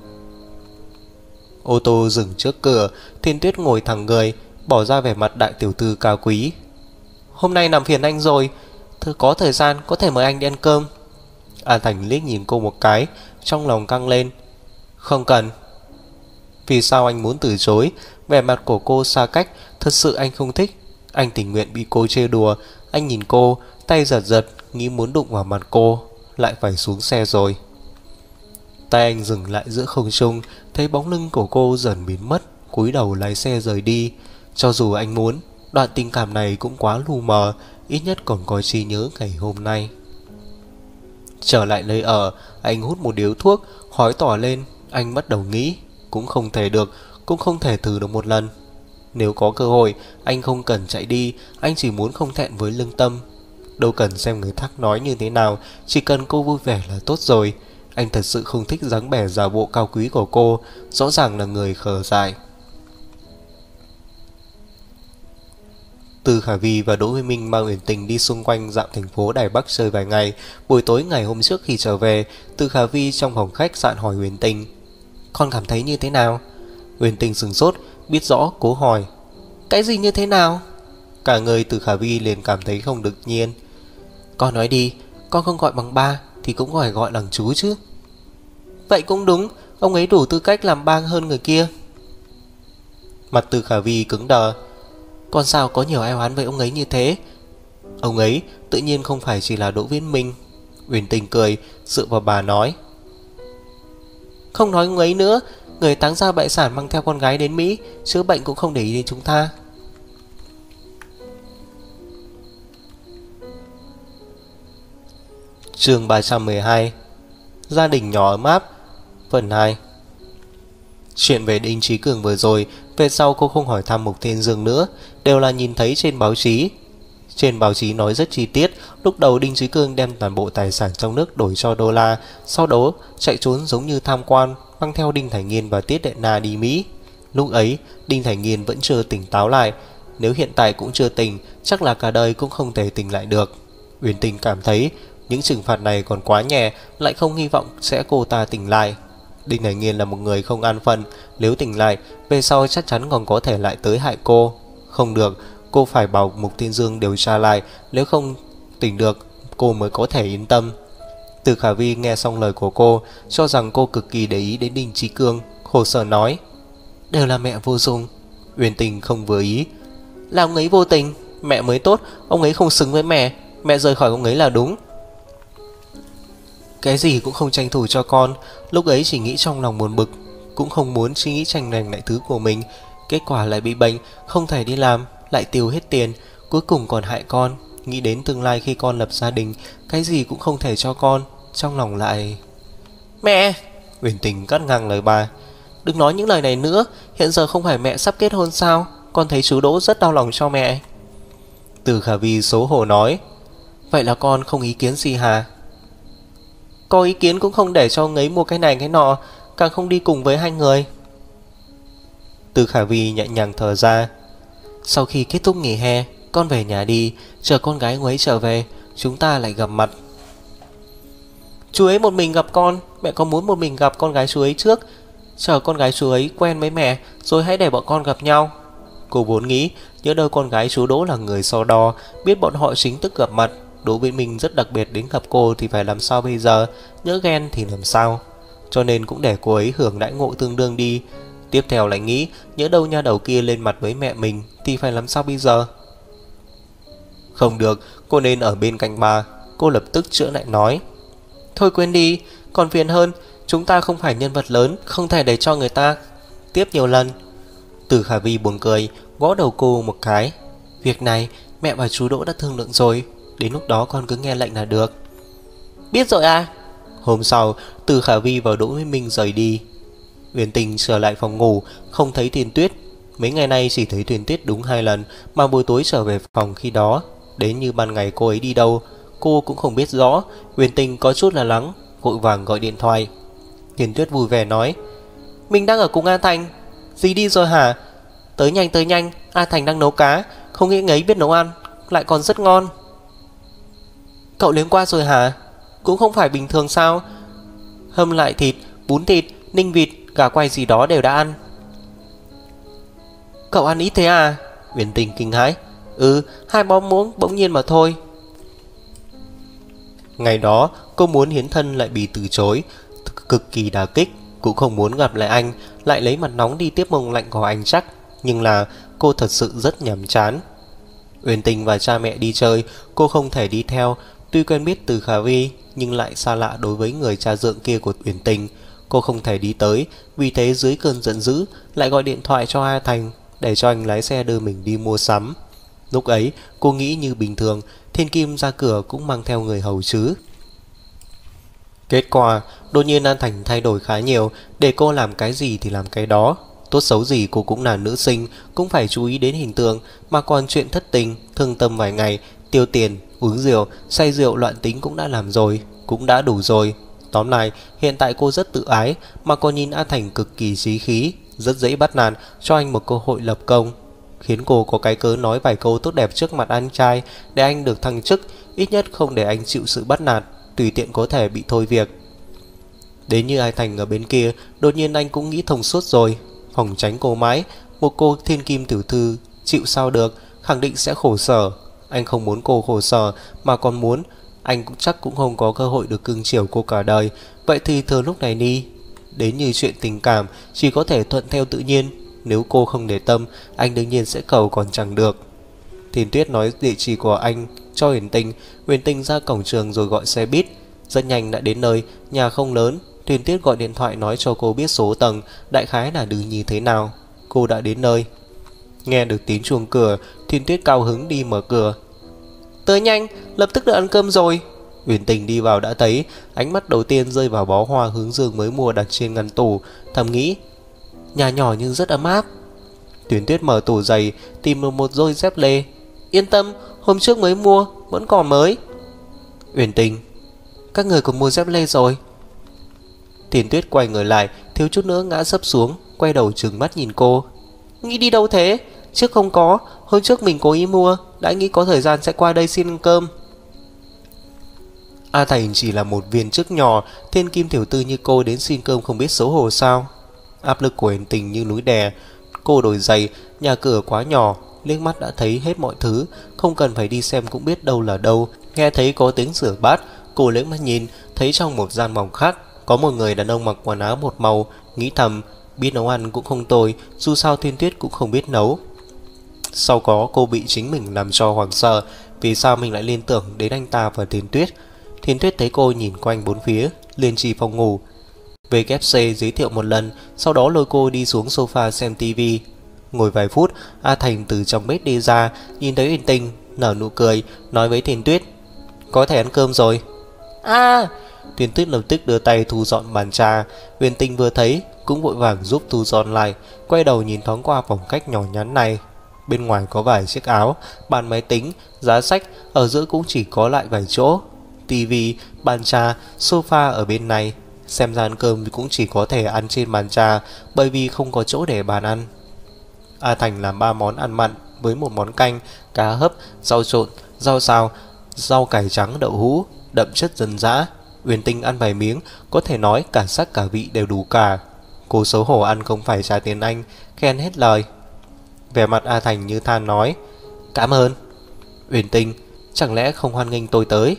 A: Ô tô dừng trước cửa. Thiên Tuyết ngồi thẳng người, bỏ ra vẻ mặt đại tiểu thư cao quý. Hôm nay làm phiền anh rồi, có thời gian có thể mời anh đi ăn cơm. A Thành liếc nhìn cô một cái, trong lòng căng lên. Không cần. Vì sao anh muốn từ chối? Vẻ mặt của cô xa cách, thật sự anh không thích. Anh tình nguyện bị cô trêu đùa. Anh nhìn cô, tay giật giật, nghĩ muốn đụng vào mặt cô, lại phải xuống xe rồi. Tay anh dừng lại giữa không trung, thấy bóng lưng của cô dần biến mất, cúi đầu lái xe rời đi. Cho dù anh muốn, đoạn tình cảm này cũng quá lu mờ, ít nhất còn có trí nhớ ngày hôm nay. Trở lại nơi ở, anh hút một điếu thuốc, khói tỏa lên. Anh bắt đầu nghĩ, cũng không thể được, cũng không thể thử được một lần. Nếu có cơ hội, anh không cần chạy đi, anh chỉ muốn không thẹn với lương tâm. Đâu cần xem người khác nói như thế nào, chỉ cần cô vui vẻ là tốt rồi. Anh thật sự không thích dáng vẻ giả bộ cao quý của cô, rõ ràng là người khờ dại. Từ Khả Vi và Đỗ Huy Minh mang Uyển Tình đi xung quanh dạo thành phố Đài Bắc chơi vài ngày. Buổi tối ngày hôm trước khi trở về, Từ Khả Vi trong phòng khách sạn hỏi Uyển Tình: con cảm thấy như thế nào? Uyển Tình sửng sốt, biết rõ cố hỏi: cái gì như thế nào? Cả người Từ Khả Vi liền cảm thấy không được nhiên. Con nói đi, con không gọi bằng ba thì cũng phải gọi bằng chú chứ. Vậy cũng đúng, ông ấy đủ tư cách làm ba hơn người kia. Mặt Từ Khả Vi cứng đờ. Con sao có nhiều ai oán với ông ấy như thế? Ông ấy tự nhiên không phải chỉ là Đỗ Viễn Minh. Uyển Tình cười, dựa vào bà nói: không nói ông ấy nữa, người táng ra bại sản mang theo con gái đến Mỹ, chữa bệnh cũng không để ý đến chúng ta. Chương 312: gia đình nhỏ ấm áp, phần 2. Chuyện về Đinh Chí Cường vừa rồi, về sau cô không hỏi thăm Mục Thiên Dương nữa, đều là nhìn thấy trên báo chí. Trên báo chí nói rất chi tiết, lúc đầu Đinh Chí Cường đem toàn bộ tài sản trong nước đổi cho đô la, sau đó chạy trốn giống như tham quan, mang theo Đinh Thành Nghiên và Tiết Đệ Na đi Mỹ. Lúc ấy, Đinh Thành Nghiên vẫn chưa tỉnh táo lại, nếu hiện tại cũng chưa tỉnh, chắc là cả đời cũng không thể tỉnh lại được. Uyển Tình cảm thấy những trừng phạt này còn quá nhẹ, lại không hy vọng sẽ cô ta tỉnh lại. Đinh Thành Nghiên là một người không an phận, nếu tỉnh lại, về sau chắc chắn còn có thể lại tới hại cô. Không được, Cô phải bảo Mục Thiên Dương điều tra lại, nếu không tỉnh được cô mới có thể yên tâm. Từ Khả Vi nghe xong lời của cô, cho rằng cô cực kỳ để ý đến Đinh Chí Cương, khổ sở nói: đều là mẹ vô dụng. Uyển Tình không vừa ý: là ông ấy vô tình, mẹ mới tốt, ông ấy không xứng với mẹ rời khỏi ông ấy là đúng. Cái gì cũng không tranh thủ cho con, lúc ấy chỉ nghĩ trong lòng buồn bực, cũng không muốn suy nghĩ tranh giành lại thứ của mình. Kết quả lại bị bệnh, không thể đi làm, lại tiêu hết tiền, cuối cùng còn hại con. Nghĩ đến tương lai khi con lập gia đình, cái gì cũng không thể cho con, trong lòng lại... Mẹ! Uyển Tình cắt ngang lời bà: đừng nói những lời này nữa, hiện giờ không phải mẹ sắp kết hôn sao? Con thấy chú Đỗ rất đau lòng cho mẹ. Từ Khả Vi xấu hổ nói: vậy là con không ý kiến gì hả? Có ý kiến cũng không để cho ông ấy mua cái này cái nọ, càng không đi cùng với hai người. Từ Khả Vi nhẹ nhàng thở ra: sau khi kết thúc nghỉ hè, con về nhà đi, chờ con gái ông ấy trở về, chúng ta lại gặp mặt. Chú ấy một mình gặp con, mẹ có muốn một mình gặp con gái chú ấy trước, chờ con gái chú ấy quen với mẹ, rồi hãy để bọn con gặp nhau. Cô vốn nghĩ nhớ đâu con gái chú Đỗ là người so đo, biết bọn họ chính thức gặp mặt, đối với mình rất đặc biệt đến gặp cô thì phải làm sao bây giờ, nhớ ghen thì làm sao, cho nên cũng để cô ấy hưởng đãi ngộ tương đương đi. Tiếp theo lại nghĩ nhớ đâu nha đầu kia lên mặt với mẹ mình thì phải làm sao bây giờ. Không được, cô nên ở bên cạnh bà. Cô lập tức chữa lại nói: thôi quên đi, còn phiền hơn, chúng ta không phải nhân vật lớn, không thể để cho người ta tiếp nhiều lần. Từ Khả Vi buồn cười, gõ đầu cô một cái: việc này mẹ và chú Đỗ đã thương lượng rồi, đến lúc đó con cứ nghe lệnh là được. Biết rồi à? Hôm sau, Từ Khả Vi và Đỗ Huy Minh rời đi. Uyển Tình trở lại phòng ngủ, không thấy Tiền Tuyết. Mấy ngày nay chỉ thấy Tiền Tuyết đúng 2 lần, mà buổi tối trở về phòng khi đó. Đến như ban ngày cô ấy đi đâu, cô cũng không biết rõ. Uyển Tình có chút là lắng, vội vàng gọi điện thoại. Tiền Tuyết vui vẻ nói: mình đang ở cùng A Thành. Dì đi rồi hả? Tới nhanh, A Thành đang nấu cá, không nghĩ ngấy biết nấu ăn, lại còn rất ngon. Cậu đến qua rồi hả? Cũng không phải bình thường sao? Hâm lại thịt, bún thịt, ninh vịt, gà quay gì đó đều đã ăn. Cậu ăn ít thế à? Uyển Tình kinh hãi: 2 bó muỗng bỗng nhiên mà thôi. Ngày đó cô muốn hiến thân lại bị từ chối, cực kỳ đả kích, cũng không muốn gặp lại anh, lại lấy mặt nóng đi tiếp mông lạnh của anh chắc. Nhưng là cô thật sự rất nhàm chán. Uyển Tình và cha mẹ đi chơi, cô không thể đi theo. Tuy quen biết Từ Khả Vi, nhưng lại xa lạ đối với người cha dượng kia của Uyển Tình. Cô không thể đi tới, vì thế dưới cơn giận dữ lại gọi điện thoại cho A Thành để cho anh lái xe đưa mình đi mua sắm. Lúc ấy cô nghĩ như bình thường, Thiên Kim ra cửa cũng mang theo người hầu chứ. Kết quả đột nhiên An Thành thay đổi khá nhiều, để cô làm cái gì thì làm cái đó. Tốt xấu gì cô cũng là nữ sinh, cũng phải chú ý đến hình tượng, mà còn chuyện thất tình, thương tâm vài ngày, tiêu tiền, uống rượu, say rượu loạn tính cũng đã làm rồi, cũng đã đủ rồi. Tóm lại, hiện tại cô rất tự ái, mà còn nhìn An Thành cực kỳ chí khí, rất dễ bắt nạt, cho anh một cơ hội lập công, khiến cô có cái cớ nói vài câu tốt đẹp trước mặt anh trai để anh được thăng chức, ít nhất không để anh chịu sự bắt nạt, tùy tiện có thể bị thôi việc. Đến như Ai Thành ở bên kia, đột nhiên anh cũng nghĩ thông suốt rồi, phòng tránh cô mãi, một cô thiên kim tiểu thư chịu sao được, khẳng định sẽ khổ sở. Anh không muốn cô khổ sở, mà còn muốn anh cũng chắc cũng không có cơ hội được cưng chiều cô cả đời. Vậy thì thừa lúc này đi. Đến như chuyện tình cảm chỉ có thể thuận theo tự nhiên, nếu cô không để tâm, anh đương nhiên sẽ cầu còn chẳng được. Thiên Tuyết nói địa chỉ của anh cho Huyền Tình. Huyền Tình ra cổng trường rồi gọi xe buýt. Rất nhanh đã đến nơi, nhà không lớn. Thiên Tuyết gọi điện thoại nói cho cô biết số tầng, đại khái là đường như thế nào. Cô đã đến nơi. Nghe được tiếng chuông cửa, Thiên Tuyết cao hứng đi mở cửa. Tới nhanh, lập tức được ăn cơm rồi. Huyền Tình đi vào đã thấy, ánh mắt đầu tiên rơi vào bó hoa hướng dương mới mua đặt trên ngăn tủ, thầm nghĩ nhà nhỏ nhưng rất ấm áp. Thiên Tuyết mở tủ giày, tìm được một đôi dép lê. Yên tâm, hôm trước mới mua, vẫn còn mới. Huyền Tình, các người còn mua dép lê rồi. Thiên Tuyết quay người lại, thiếu chút nữa ngã sấp xuống, quay đầu trừng mắt nhìn cô. Nghĩ đi đâu thế? Trước không có, hôm trước mình cố ý mua, đã nghĩ có thời gian sẽ qua đây xin ăn cơm. A Thành chỉ là một viên chức nhỏ, thiên kim tiểu tư như cô đến xin cơm không biết xấu hổ sao? Áp lực của Huyền Tình như núi đè. Cô đổi giày, nhà cửa quá nhỏ, liếc mắt đã thấy hết mọi thứ, không cần phải đi xem cũng biết đâu là đâu. Nghe thấy có tiếng rửa bát, cô liếc mắt nhìn, thấy trong một gian phòng khác có một người đàn ông mặc quần áo một màu, nghĩ thầm, biết nấu ăn cũng không tồi, dù sao Thiên Tuyết cũng không biết nấu. Sau đó cô bị chính mình làm cho hoảng sợ, vì sao mình lại liên tưởng đến anh ta và Thiên Tuyết. Thiên Tuyết thấy cô nhìn quanh bốn phía, liền chỉ phòng ngủ. VKC giới thiệu một lần, sau đó lôi cô đi xuống sofa xem tivi. Ngồi vài phút, A Thành từ trong bếp đi ra, nhìn thấy Uyển Tình, nở nụ cười, nói với Thiên Tuyết, có thể ăn cơm rồi. Thiên Tuyết lập tức đưa tay thu dọn bàn trà. Uyển Tình vừa thấy cũng vội vàng giúp thu dọn lại, quay đầu nhìn thoáng qua phòng khách nhỏ nhắn này. Bên ngoài có vài chiếc áo, bàn máy tính, giá sách, ở giữa cũng chỉ có lại vài chỗ. Tivi, bàn trà, sofa ở bên này. Xem ra ăn cơm cũng chỉ có thể ăn trên bàn trà, bởi vì không có chỗ để bàn ăn. A Thành làm 3 món ăn mặn với một món canh, cá hấp, rau trộn, rau xào, rau cải trắng đậu hũ, đậm chất dân dã. Uyển Tình ăn vài miếng, có thể nói cả sắc cả vị đều đủ cả. Cô xấu hổ ăn không phải trả tiền anh, khen hết lời. Vẻ mặt A Thành như than nói, cảm ơn. Uyển Tình, chẳng lẽ không hoan nghênh tôi tới?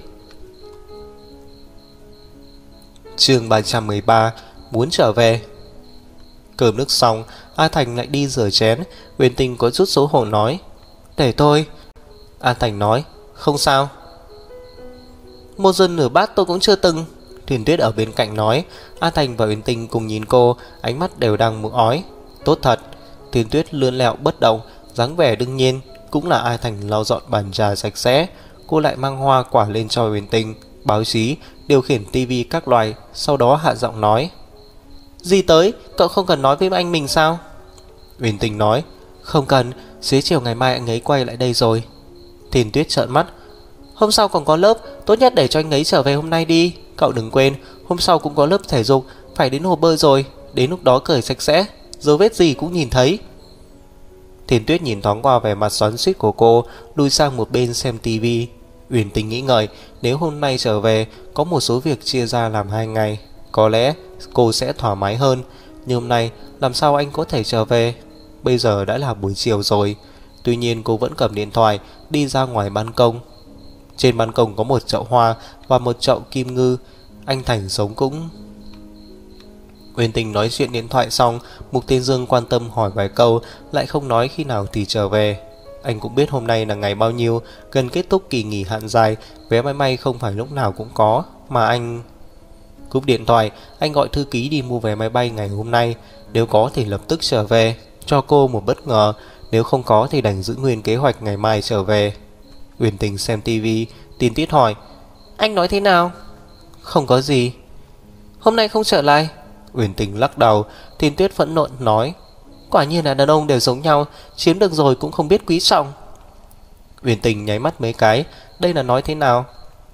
A: Chương 313, muốn trở về. Cơm nước xong, A Thành lại đi rửa chén. Uyển Tình có chút xấu hổ nói, để tôi. A Thành nói, không sao. Một dân nửa bát tôi cũng chưa từng. Thiên Tuyết ở bên cạnh nói. A Thành và Uyển Tình cùng nhìn cô, ánh mắt đều đang muốn ói. Tốt thật. Thiên Tuyết lươn lẹo bất động, dáng vẻ đương nhiên. Cũng là A Thành lau dọn bàn trà sạch sẽ. Cô lại mang hoa quả lên cho Uyển Tình, báo chí, điều khiển tivi các loại. Sau đó hạ giọng nói, gì tới, cậu không cần nói với anh mình sao? Uyển Tình nói, không cần, xế chiều ngày mai anh ấy quay lại đây rồi. Thiên Tuyết trợn mắt, hôm sau còn có lớp, tốt nhất để cho anh ấy trở về hôm nay đi. Cậu đừng quên, hôm sau cũng có lớp thể dục, phải đến hồ bơi rồi. Đến lúc đó cởi sạch sẽ, dấu vết gì cũng nhìn thấy. Thiên Tuyết nhìn thoáng qua vẻ mặt xoắn xuýt của cô, lùi sang một bên xem tivi. Uyển Tình nghĩ ngợi, nếu hôm nay trở về, có một số việc chia ra làm 2 ngày, có lẽ cô sẽ thoải mái hơn. Nhưng hôm nay làm sao anh có thể trở về? Bây giờ đã là buổi chiều rồi. Tuy nhiên cô vẫn cầm điện thoại đi ra ngoài ban công. Trên ban công có một chậu hoa và một chậu kim ngư. Anh Thành sống cũng... Uyển Tình nói chuyện điện thoại xong, Mục Tiên Dương quan tâm hỏi vài câu, lại không nói khi nào thì trở về. Anh cũng biết hôm nay là ngày bao nhiêu, gần kết thúc kỳ nghỉ hạn dài, vé máy bay không phải lúc nào cũng có, mà anh... Cúp điện thoại, anh gọi thư ký đi mua vé máy bay ngày hôm nay. Nếu có thì lập tức trở về, cho cô một bất ngờ. Nếu không có thì đành giữ nguyên kế hoạch ngày mai trở về. Uyển Tình xem tivi, Thiên Tuyết hỏi, anh nói thế nào? Không có gì. Hôm nay không trở lại? Uyển Tình lắc đầu. Thiên Tuyết phẫn nộ nói, quả nhiên là đàn ông đều giống nhau, chiếm được rồi cũng không biết quý trọng. Uyển Tình nháy mắt mấy cái, đây là nói thế nào?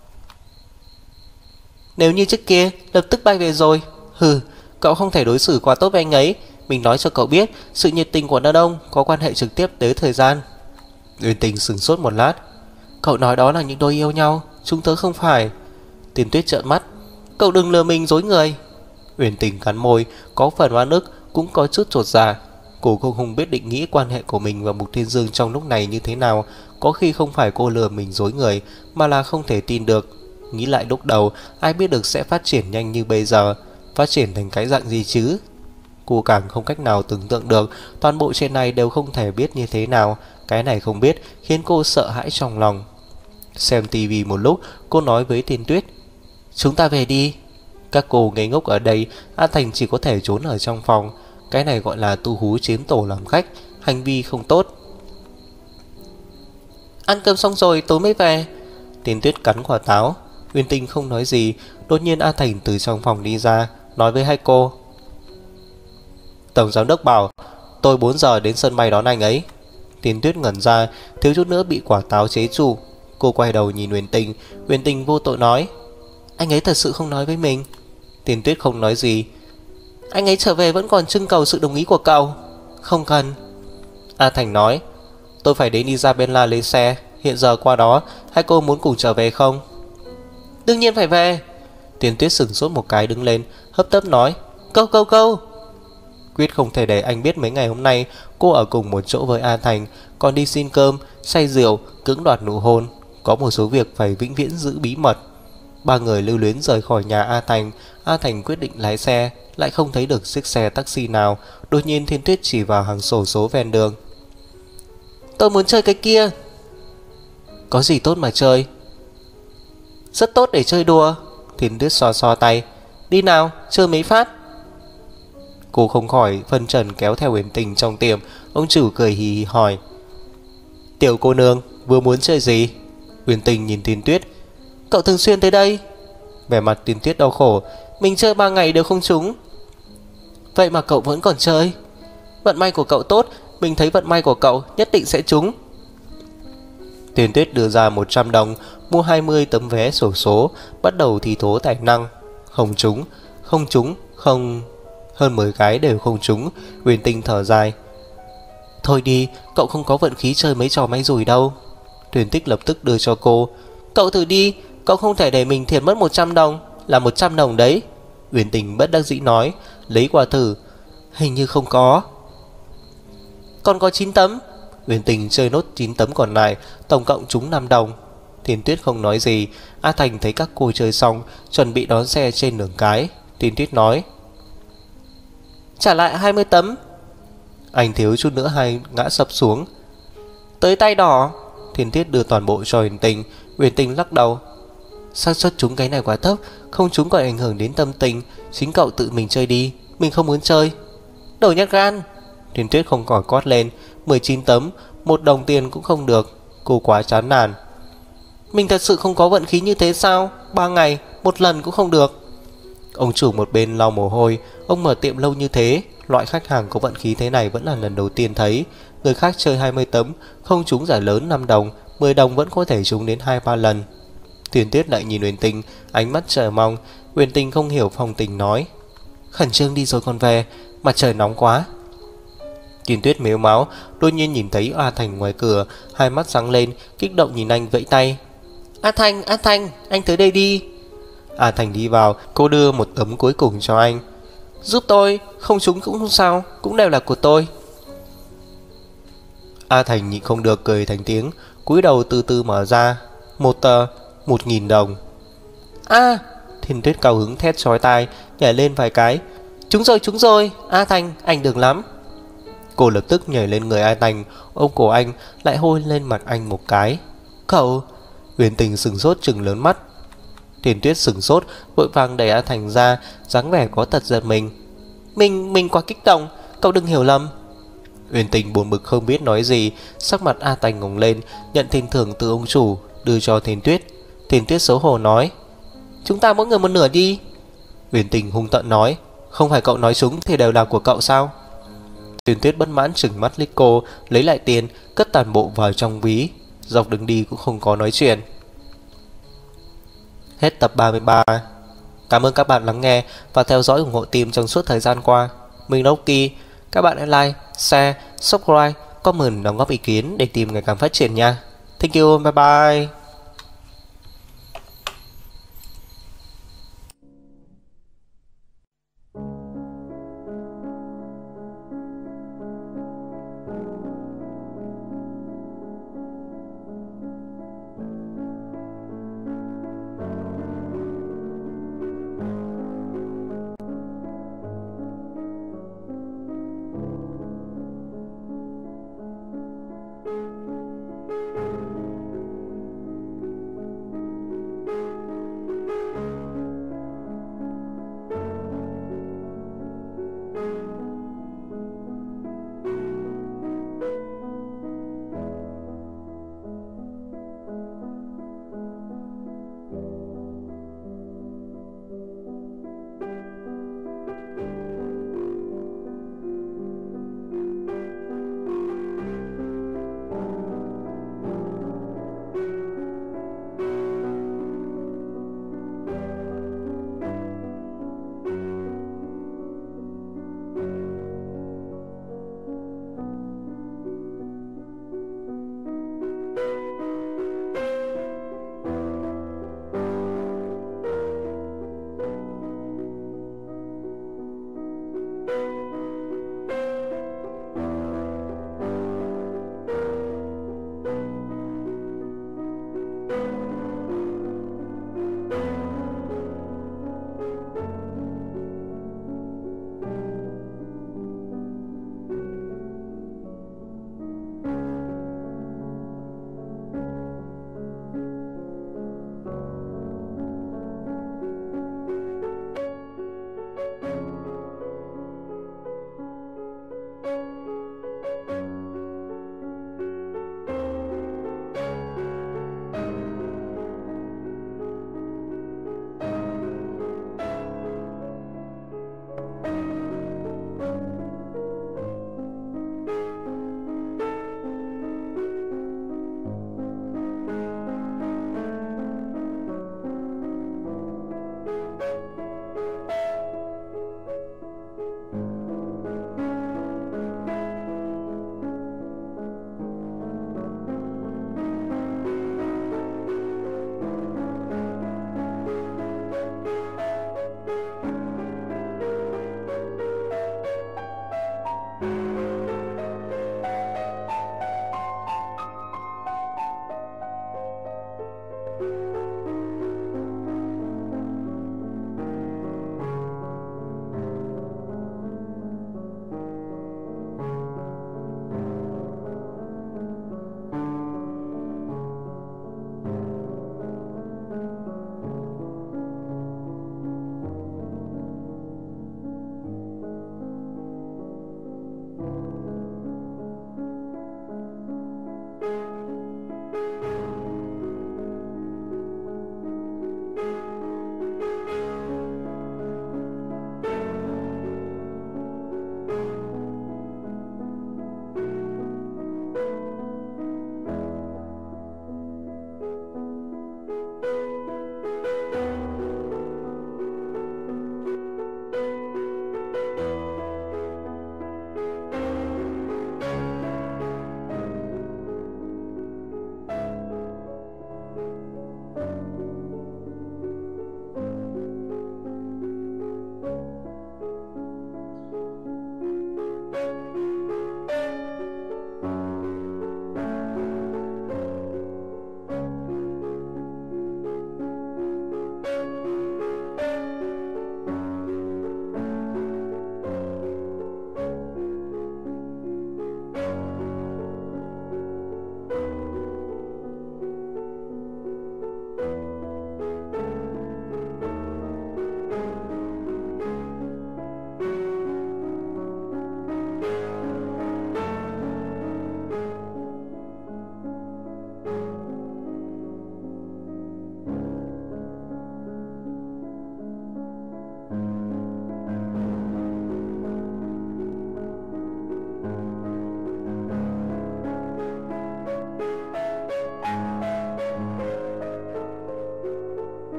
A: Nếu như trước kia lập tức bay về rồi. Hừ, cậu không thể đối xử quá tốt với anh ấy. Mình nói cho cậu biết, sự nhiệt tình của đàn ông có quan hệ trực tiếp tới thời gian. Uyển Tình sửng sốt một lát. Cậu nói đó là những đôi yêu nhau, chúng tớ không phải. Thiên Tuyết trợn mắt, cậu đừng lừa mình dối người. Uyển Tình cắn môi, có phần oan ức, cũng có chút chột dạ. Cô không biết định nghĩa quan hệ của mình và Mục Thiên Dương trong lúc này như thế nào. Có khi không phải cô lừa mình dối người, mà là không thể tin được. Nghĩ lại lúc đầu, ai biết được sẽ phát triển nhanh như bây giờ. Phát triển thành cái dạng gì chứ? Cô càng không cách nào tưởng tượng được. Toàn bộ trên này đều không thể biết như thế nào. Cái này không biết khiến cô sợ hãi trong lòng. Xem tivi một lúc, cô nói với Thiên Tuyết, chúng ta về đi. Các cô ngây ngốc ở đây, An Thành chỉ có thể trốn ở trong phòng. Cái này gọi là tu hú chiếm tổ làm khách, hành vi không tốt. Ăn cơm xong rồi tối mới về. Thiên Tuyết cắn quả táo. Uyển Tình không nói gì. Đột nhiên A Thành từ trong phòng đi ra, nói với hai cô, Tổng giám đốc bảo tôi 4 giờ đến sân bay đón anh ấy. Thiên Tuyết ngẩn ra, thiếu chút nữa bị quả táo chế trụ. Cô quay đầu nhìn Uyển Tình. Uyển Tình vô tội nói, anh ấy thật sự không nói với mình. Thiên Tuyết không nói gì. Anh ấy trở về vẫn còn trưng cầu sự đồng ý của cậu. Không cần. A Thành nói, tôi phải đến Isabella lấy xe, hiện giờ qua đó. Hai cô muốn cùng trở về không? Đương nhiên phải về. Thiên Tuyết sửng sốt một cái đứng lên, hấp tấp nói, câu. Quyết không thể để anh biết mấy ngày hôm nay cô ở cùng một chỗ với A Thành, còn đi xin cơm, say rượu, cưỡng đoạt nụ hôn. Có một số việc phải vĩnh viễn giữ bí mật. Ba người lưu luyến rời khỏi nhà A Thành. A Thành quyết định lái xe, lại không thấy được chiếc xe taxi nào. Đột nhiên Thiên Tuyết chỉ vào hàng xổ số ven đường. Tôi muốn chơi cái kia. Có gì tốt mà chơi? Rất tốt để chơi đùa. Thiên Tuyết xoa xoa tay. Đi nào, chơi mấy phát. Cô không khỏi phân trần kéo theo Uyển Tình trong tiệm. Ông chủ cười hì hì hỏi. Tiểu cô nương vừa muốn chơi gì? Uyển Tình nhìn Thiên Tuyết. Cậu thường xuyên tới đây. Vẻ mặt Thiên Tuyết đau khổ. Mình chơi 3 ngày đều không trúng. Vậy mà cậu vẫn còn chơi. Vận may của cậu tốt. Mình thấy vận may của cậu nhất định sẽ trúng. Thiên Tuyết đưa ra 100 đồng, mua 20 tấm vé xổ số, bắt đầu thi thố tài năng. Không trúng, không trúng, không... Hơn 10 cái đều không trúng. Uyển Tình thở dài. Thôi đi, cậu không có vận khí chơi mấy trò may rủi đâu. Tuyển Tích lập tức đưa cho cô. Cậu thử đi, cậu không thể để mình thiệt mất 100 đồng. Là 100 đồng đấy. Uyển Tình bất đắc dĩ nói. Lấy qua thử. Hình như không có. Còn có 9 tấm. Uyển Tình chơi nốt 9 tấm còn lại, tổng cộng trúng 5 đồng. Thiên Tuyết không nói gì. A Thành thấy các cô chơi xong, chuẩn bị đón xe trên đường cái. Thiên Tuyết nói. Trả lại 20 tấm. Anh thiếu chút nữa hay ngã sập xuống. Tới tay đỏ. Thiên Tuyết đưa toàn bộ cho Uyển Tình. Uyển Tình lắc đầu. Xác suất trúng cái này quá thấp, không trúng còn ảnh hưởng đến tâm tình. Chính cậu tự mình chơi đi, mình không muốn chơi. Đồ nhát gan. Thiên Tuyết không khỏi quát lên. 19 tấm, 1 đồng tiền cũng không được. Cô quá chán nản. Mình thật sự không có vận khí như thế sao? 3 ngày, 1 lần cũng không được. Ông chủ một bên lau mồ hôi. Ông mở tiệm lâu như thế, loại khách hàng có vận khí thế này vẫn là lần đầu tiên thấy. Người khác chơi 20 tấm, không trúng giải lớn 5 đồng, 10 đồng vẫn có thể trúng đến 2-3 lần. Thiên Tuyết lại nhìn Uyển Tình, ánh mắt chờ mong. Uyển Tình không hiểu phong tình nói. Khẩn trương đi rồi còn về, mặt trời nóng quá. Thiên Tuyết mếu máu, đột nhiên nhìn thấy A Thành ngoài cửa, hai mắt sáng lên, kích động nhìn anh vẫy tay. A Thành, anh tới đây đi. A Thành đi vào, cô đưa một tấm cuối cùng cho anh. Giúp tôi, không trúng cũng không sao, cũng đều là của tôi. A Thành nhịn không được cười thành tiếng, cúi đầu từ từ mở ra. Một tờ, 1.000 đồng. Thiên Tuyết cao hứng thét chói tai, nhảy lên vài cái. Trúng rồi, A Thành, anh được lắm. Cô lập tức nhảy lên người A Thành, ôm cổ anh, lại hôn lên mặt anh một cái. Cậu. Uyển Tình sừng sốt trừng lớn mắt. Thiên Tuyết sừng sốt, vội vàng đẩy A Thành ra, dáng vẻ có tật giật mình. Mình quá kích động, cậu đừng hiểu lầm. Uyển Tình buồn bực không biết nói gì. Sắc mặt A Thành ngẩng lên, nhận tiền thưởng từ ông chủ, đưa cho Thiên Tuyết. Thiên Tuyết xấu hổ nói. Chúng ta mỗi người một nửa đi. Uyển Tình hung tợn nói. Không phải cậu nói chúng thì đều là của cậu sao? Thiên Tuyết bất mãn trừng mắt liếc cô, lấy lại tiền, cất toàn bộ vào trong ví. Dọc đường đi cũng không có nói chuyện. Hết tập 33. Cảm ơn các bạn lắng nghe và theo dõi ủng hộ team trong suốt thời gian qua. Mình là Oki. Các bạn hãy like, share, subscribe, comment, đóng góp ý kiến để team ngày càng phát triển nha. Thank you, bye bye.